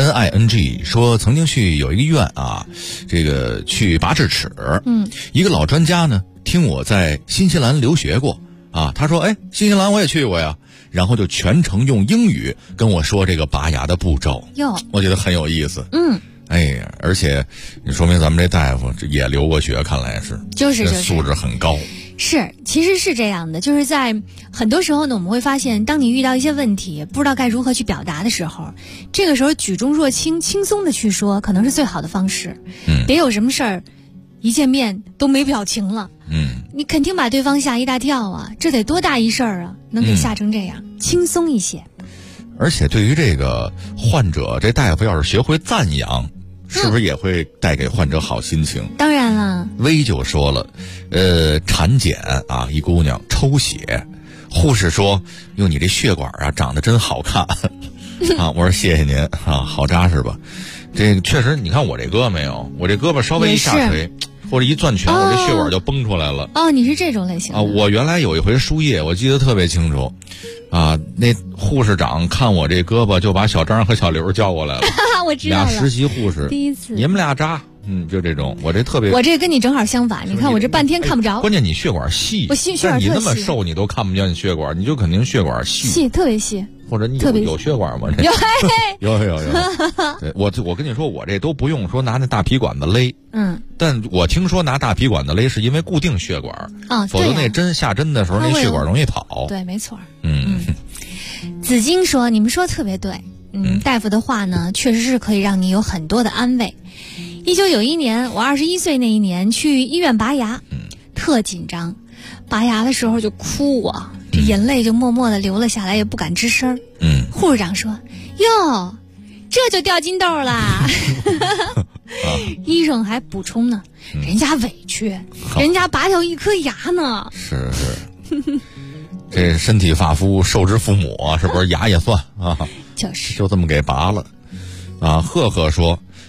NING 说曾经去有一个医院啊，这个去拔智齿。一个老专家呢，听我在新西兰留学过啊，他说新西兰我也去过呀。然后就全程用英语跟我说这个拔牙的步骤，我觉得很有意思。而且你说明咱们这大夫也留过学，看来是就是素质很高。 是，其实是这样的，就是在很多时候呢，我们会发现，当你遇到一些问题，不知道该如何去表达的时候，这个时候举重若轻，轻松的去说，可能是最好的方式。别有什么事儿，一见面都没表情了。你肯定把对方吓一大跳啊！这得多大一事儿啊，能给吓成这样，轻松一些。 而且对于这个患者，这大夫要是学会赞扬，是不是也会带给患者好心情？ 当然了。 薇就说了，产检啊，一姑娘抽血，护士说：“哟，你这血管啊长得真好看。”啊，我说谢谢您啊，好扎实吧？这个确实，你看我这胳膊没有，我这胳膊稍微一下垂。或者一攥拳，我这血管就崩出来了。 你是这种类型的啊？我原来有一回输液，我记得特别清楚，啊，那护士长看我这胳膊，就把小张和小刘叫过来了。 我知道了， 俩实习护士， 第一次， 你们俩扎，就这种，我这特别， 我这跟你正好相反，你看我这半天看不着。 关键你血管细， 我血管特细， 你那么瘦，你都看不见血管，你就肯定血管细， 特别细。 或者你有血管吗？有。对，我跟你说，我这都不用说拿那大皮管子勒。但我听说拿大皮管子勒是因为固定血管否则那针下针的时候那血管容易跑。 对，没错。紫金说，你们说特别对。大夫的话呢，确实是可以让你有很多的安慰。1991年，我21岁那一年去医院拔牙，特紧张，拔牙的时候就哭啊。这眼泪就默默地流了下来，也不敢吱声。护士长说：“哟，这就掉金豆啦。”医生还补充呢：“人家委屈，人家拔掉一颗牙呢。” 是，这身体发肤受之父母啊，是不是牙也算啊？ 就是， 就这么给拔了啊。赫赫说，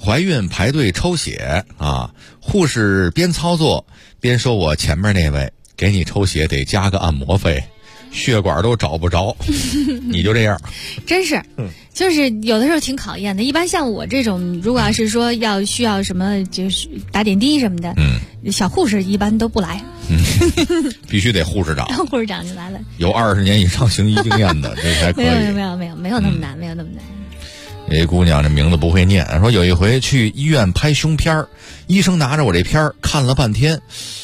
怀孕排队抽血啊，护士边操作边说我前面那位给你抽血得加个按摩费，血管都找不着，你就这样， 真是，就是有的时候挺考验的。一般像我这种，如果要是说需要什么，就是打点滴什么的，小护士一般都不来， 必须得护士长， 护士长就来了， 有20年以上行医经验的这才可以。 没有那么难，没有那么难。 这姑娘这名字不会念，说有一回去医院拍胸片，医生拿着我这片看了半天，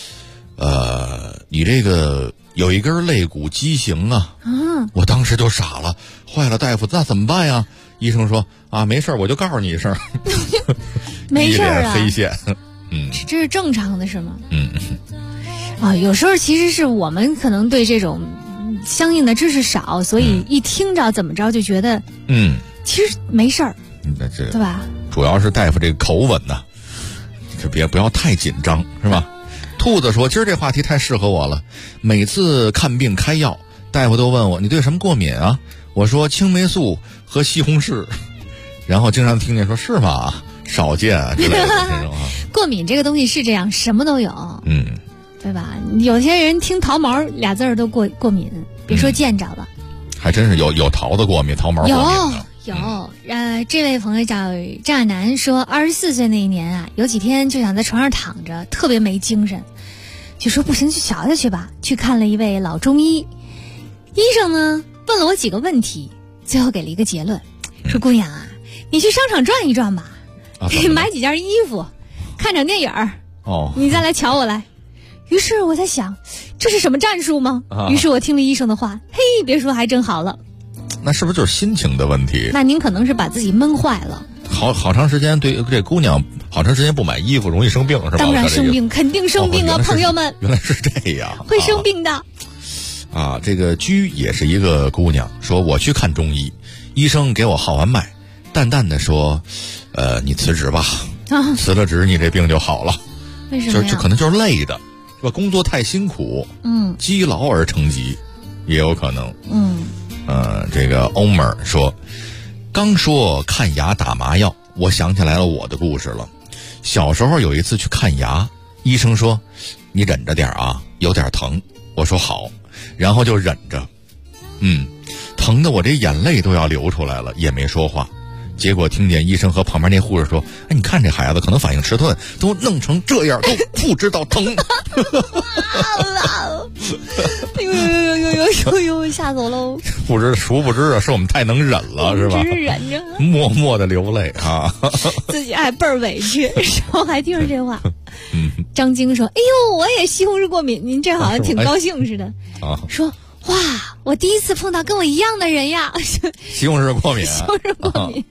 你这个有一根肋骨畸形啊，我当时就傻了，坏了，大夫那怎么办呀？医生说啊，没事，我就告诉你一声， 没事啊， 一脸黑线， 这是正常的是吗？有时候其实是我们可能对这种相应的知识少，所以一听着怎么着就觉得其实没事儿，对吧？ 主要是大夫这个口吻呢，可不要太紧张，是吧？兔子说：“今儿这话题太适合我了。每次看病开药，大夫都问我你对什么过敏啊？我说青霉素和西红柿，然后经常听见说是吗？少见啊之类的这种啊。 过敏这个东西是这样，什么都有，对吧？有些人听桃毛俩字儿都过敏，别说见着了， 还真是有桃子过敏，桃毛过敏的。” 有，这位朋友叫张亚楠说，24岁那一年啊，有几天就想在床上躺着，特别没精神，就说不行，去瞧瞧去吧。去看了一位老中医，医生呢问了我几个问题，最后给了一个结论，说姑娘啊，你去商场转一转吧，买几件衣服，看场电影你再来瞧我来。于是我在想，这是什么战术吗？于是我听了医生的话，嘿，别说还真好了。 那是不是就是心情的问题？ 那您可能是把自己闷坏了。 好长时间，对这姑娘好长时间不买衣服，容易生病是吧？ 当然生病，肯定生病啊，朋友们。 原来是这样， 会生病的。 这个居也是一个姑娘，说我去看中医，医生给我号完脉，淡淡的说，你辞职吧，辞了职你这病就好了。 为什么呀？ 就可能就是累的，是吧？工作太辛苦，积劳而成疾，也有可能。这个欧妹儿说，刚说看牙打麻药，我想起来了我的故事了。小时候有一次去看牙，医生说你忍着点啊，有点疼。我说好，然后就忍着，疼得我这眼泪都要流出来了，也没说话。结果听见医生和旁边那护士说，你看这孩子可能反应迟钝，都弄成这样都不知道疼。 呦，吓走喽！ 殊不知啊，是我们太能忍了，是吧？ 只是忍着， 默默的流泪啊， 自己还倍儿委屈，然后还听着这话。张晶说：“哎呦，我也西红柿过敏，您这好像挺高兴似的。”说。哇，我第一次碰到跟我一样的人呀！ 西红柿过敏， 西红柿过敏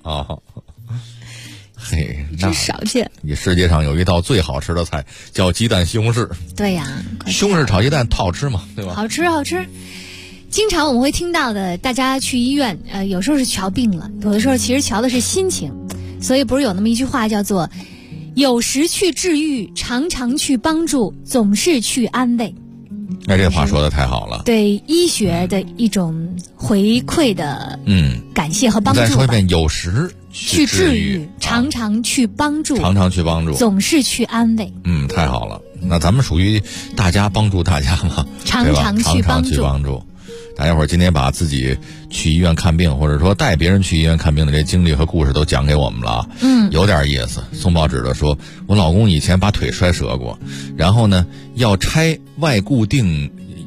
嘿， 真少见。 你世界上有一道最好吃的菜叫鸡蛋西红柿。 对呀， 西红柿炒鸡蛋好吃吗？对吧？ 好吃。经常我们会听到的，大家去医院，有时候是瞧病了，有的时候其实瞧的是心情。所以不是有那么一句话叫做“有时去治愈，常常去帮助，总是去安慰”。 这话说的太好了， 对医学的一种回馈的感谢和帮助吧。 再说一遍，有时去治愈，常常去帮助，总是去安慰。 太好了，那咱们属于大家帮助大家嘛， 常常去帮助。 大家伙儿今天把自己去医院看病，或者说带别人去医院看病的这经历和故事都讲给我们了，有点意思。送报纸的说，我老公以前把腿摔折过，然后呢要拆外固定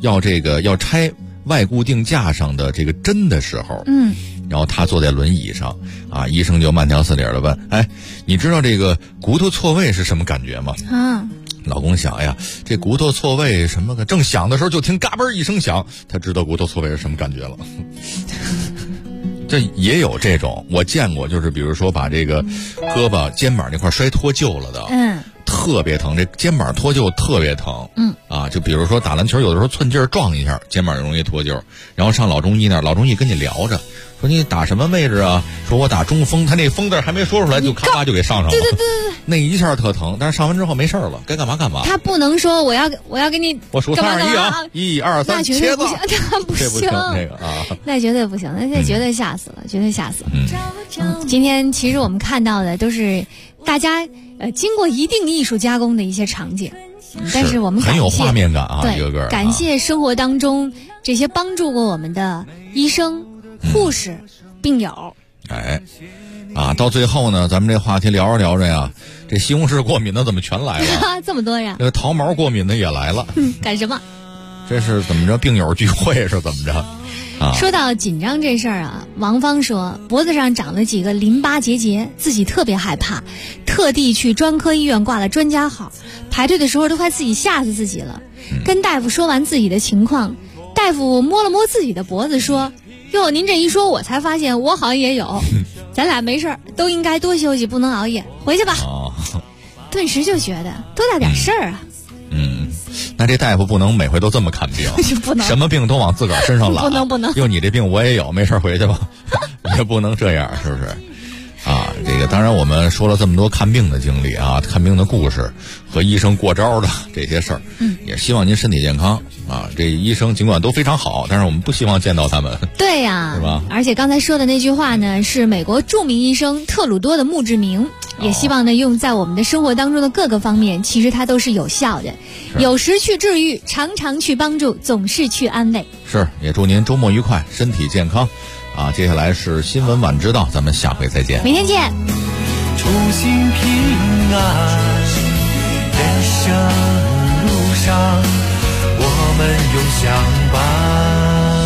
架上的这个针的时候，然后他坐在轮椅上啊，医生就慢条斯理的问，你知道这个骨头错位是什么感觉吗？老公想呀，这骨头错位什么的，正想的时候就听嘎嘣一声响，他知道骨头错位是什么感觉了。这也有这种我见过，就是比如说把这个胳膊肩膀那块摔脱臼了的，特别疼，这肩膀脱臼特别疼，就比如说打篮球，有的时候寸劲儿撞一下，肩膀就容易脱臼，然后上老中医那儿，老中医跟你聊着，说你打什么位置啊？说我打中锋，他那锋字还没说出来，就咔吧就给上了。对，那一下特疼，但是上完之后没事了，该干嘛干嘛。 他不能说我要给你， 我数3、2、1，1、2、3，切子， 那不行， 这个那绝对不行，那绝对吓死了，绝对吓死了。今天其实我们看到的都是大家经过一定艺术加工的一些场景。但是我们很有画面感啊， 对， 一个个感谢生活当中这些帮助过我们的医生、护士、病友。 到最后呢，咱们这话题聊着聊着呀，这西红柿过敏的怎么全来了？ 这么多呀！ 这个桃毛过敏的也来了。 干什么？ 这是怎么着？病友聚会是怎么着？ 说到紧张这事儿啊，王芳说脖子上长了几个淋巴结节，自己特别害怕，特地去专科医院挂了专家号，排队的时候都快自己吓死自己了。跟大夫说完自己的情况，大夫摸了摸自己的脖子说：“哟，您这一说，我才发现我好像也有。咱俩没事儿，都应该多休息，不能熬夜，回去吧。”顿时就觉得多大点事儿啊！ 那这大夫不能每回都这么看病， 不能什么病都往自个儿身上揽， 不能。 哟，你这病我也有，没事回去吧，也不能这样，是不是？这个当然我们说了这么多看病的经历啊，看病的故事和医生过招的这些事儿，也希望您身体健康啊。这医生尽管都非常好，但是我们不希望见到他们。 对呀， 是吧？ 而且刚才说的那句话呢，是美国著名医生特鲁多的墓志铭，也希望呢用在我们的生活当中的各个方面，其实它都是有效的。有时去治愈，常常去帮助，总是去安慰。 是，也祝您周末愉快，身体健康。接下来是新闻晚知道，咱们下回再见。 明天见。 初心平安，人生路上我们永相伴。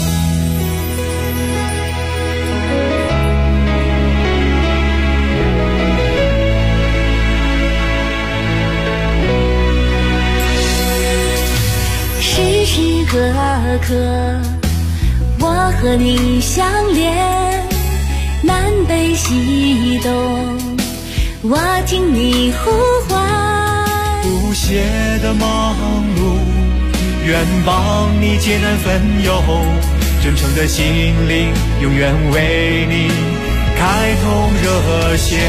时时刻刻我和你相连，南北西东我听你呼唤。 不懈的忙碌，愿帮你解难分忧，真诚的心灵永远为你开通热线。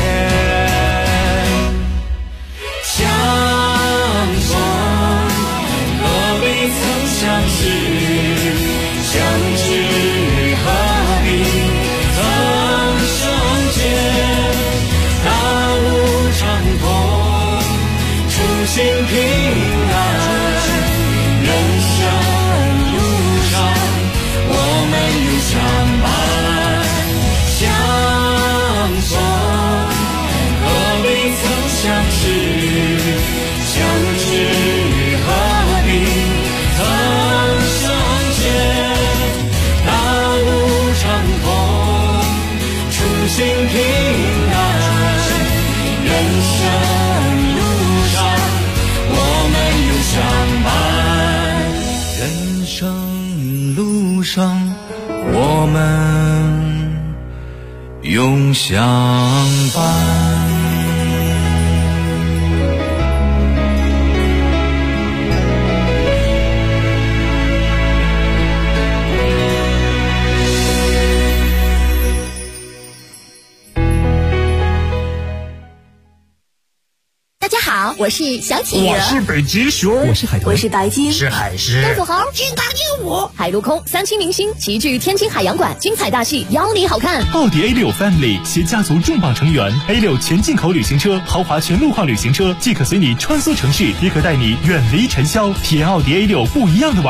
相逢何必曾相识，相知何必曾相见。大路长空，初心平安。人生路上，我们永相伴。相逢何必曾相识，相知何必曾相见。大路长空，初心平安。人生路上，我们永相伴。人生路上，我们永相伴。 我是小企鹅， 我是北极熊， 我是海豚，我是白鲸， 是海狮， 豆腐猴，金刚鹦鹉，海陆空三栖明星齐聚天津海洋馆，精彩大戏邀你好看。 奥迪 A6 Family 携家族重磅成员 A6 全进口旅行车，豪华全路况旅行车，既可随你穿梭城市，也可带你远离尘嚣，体验奥迪 A6 不一样的玩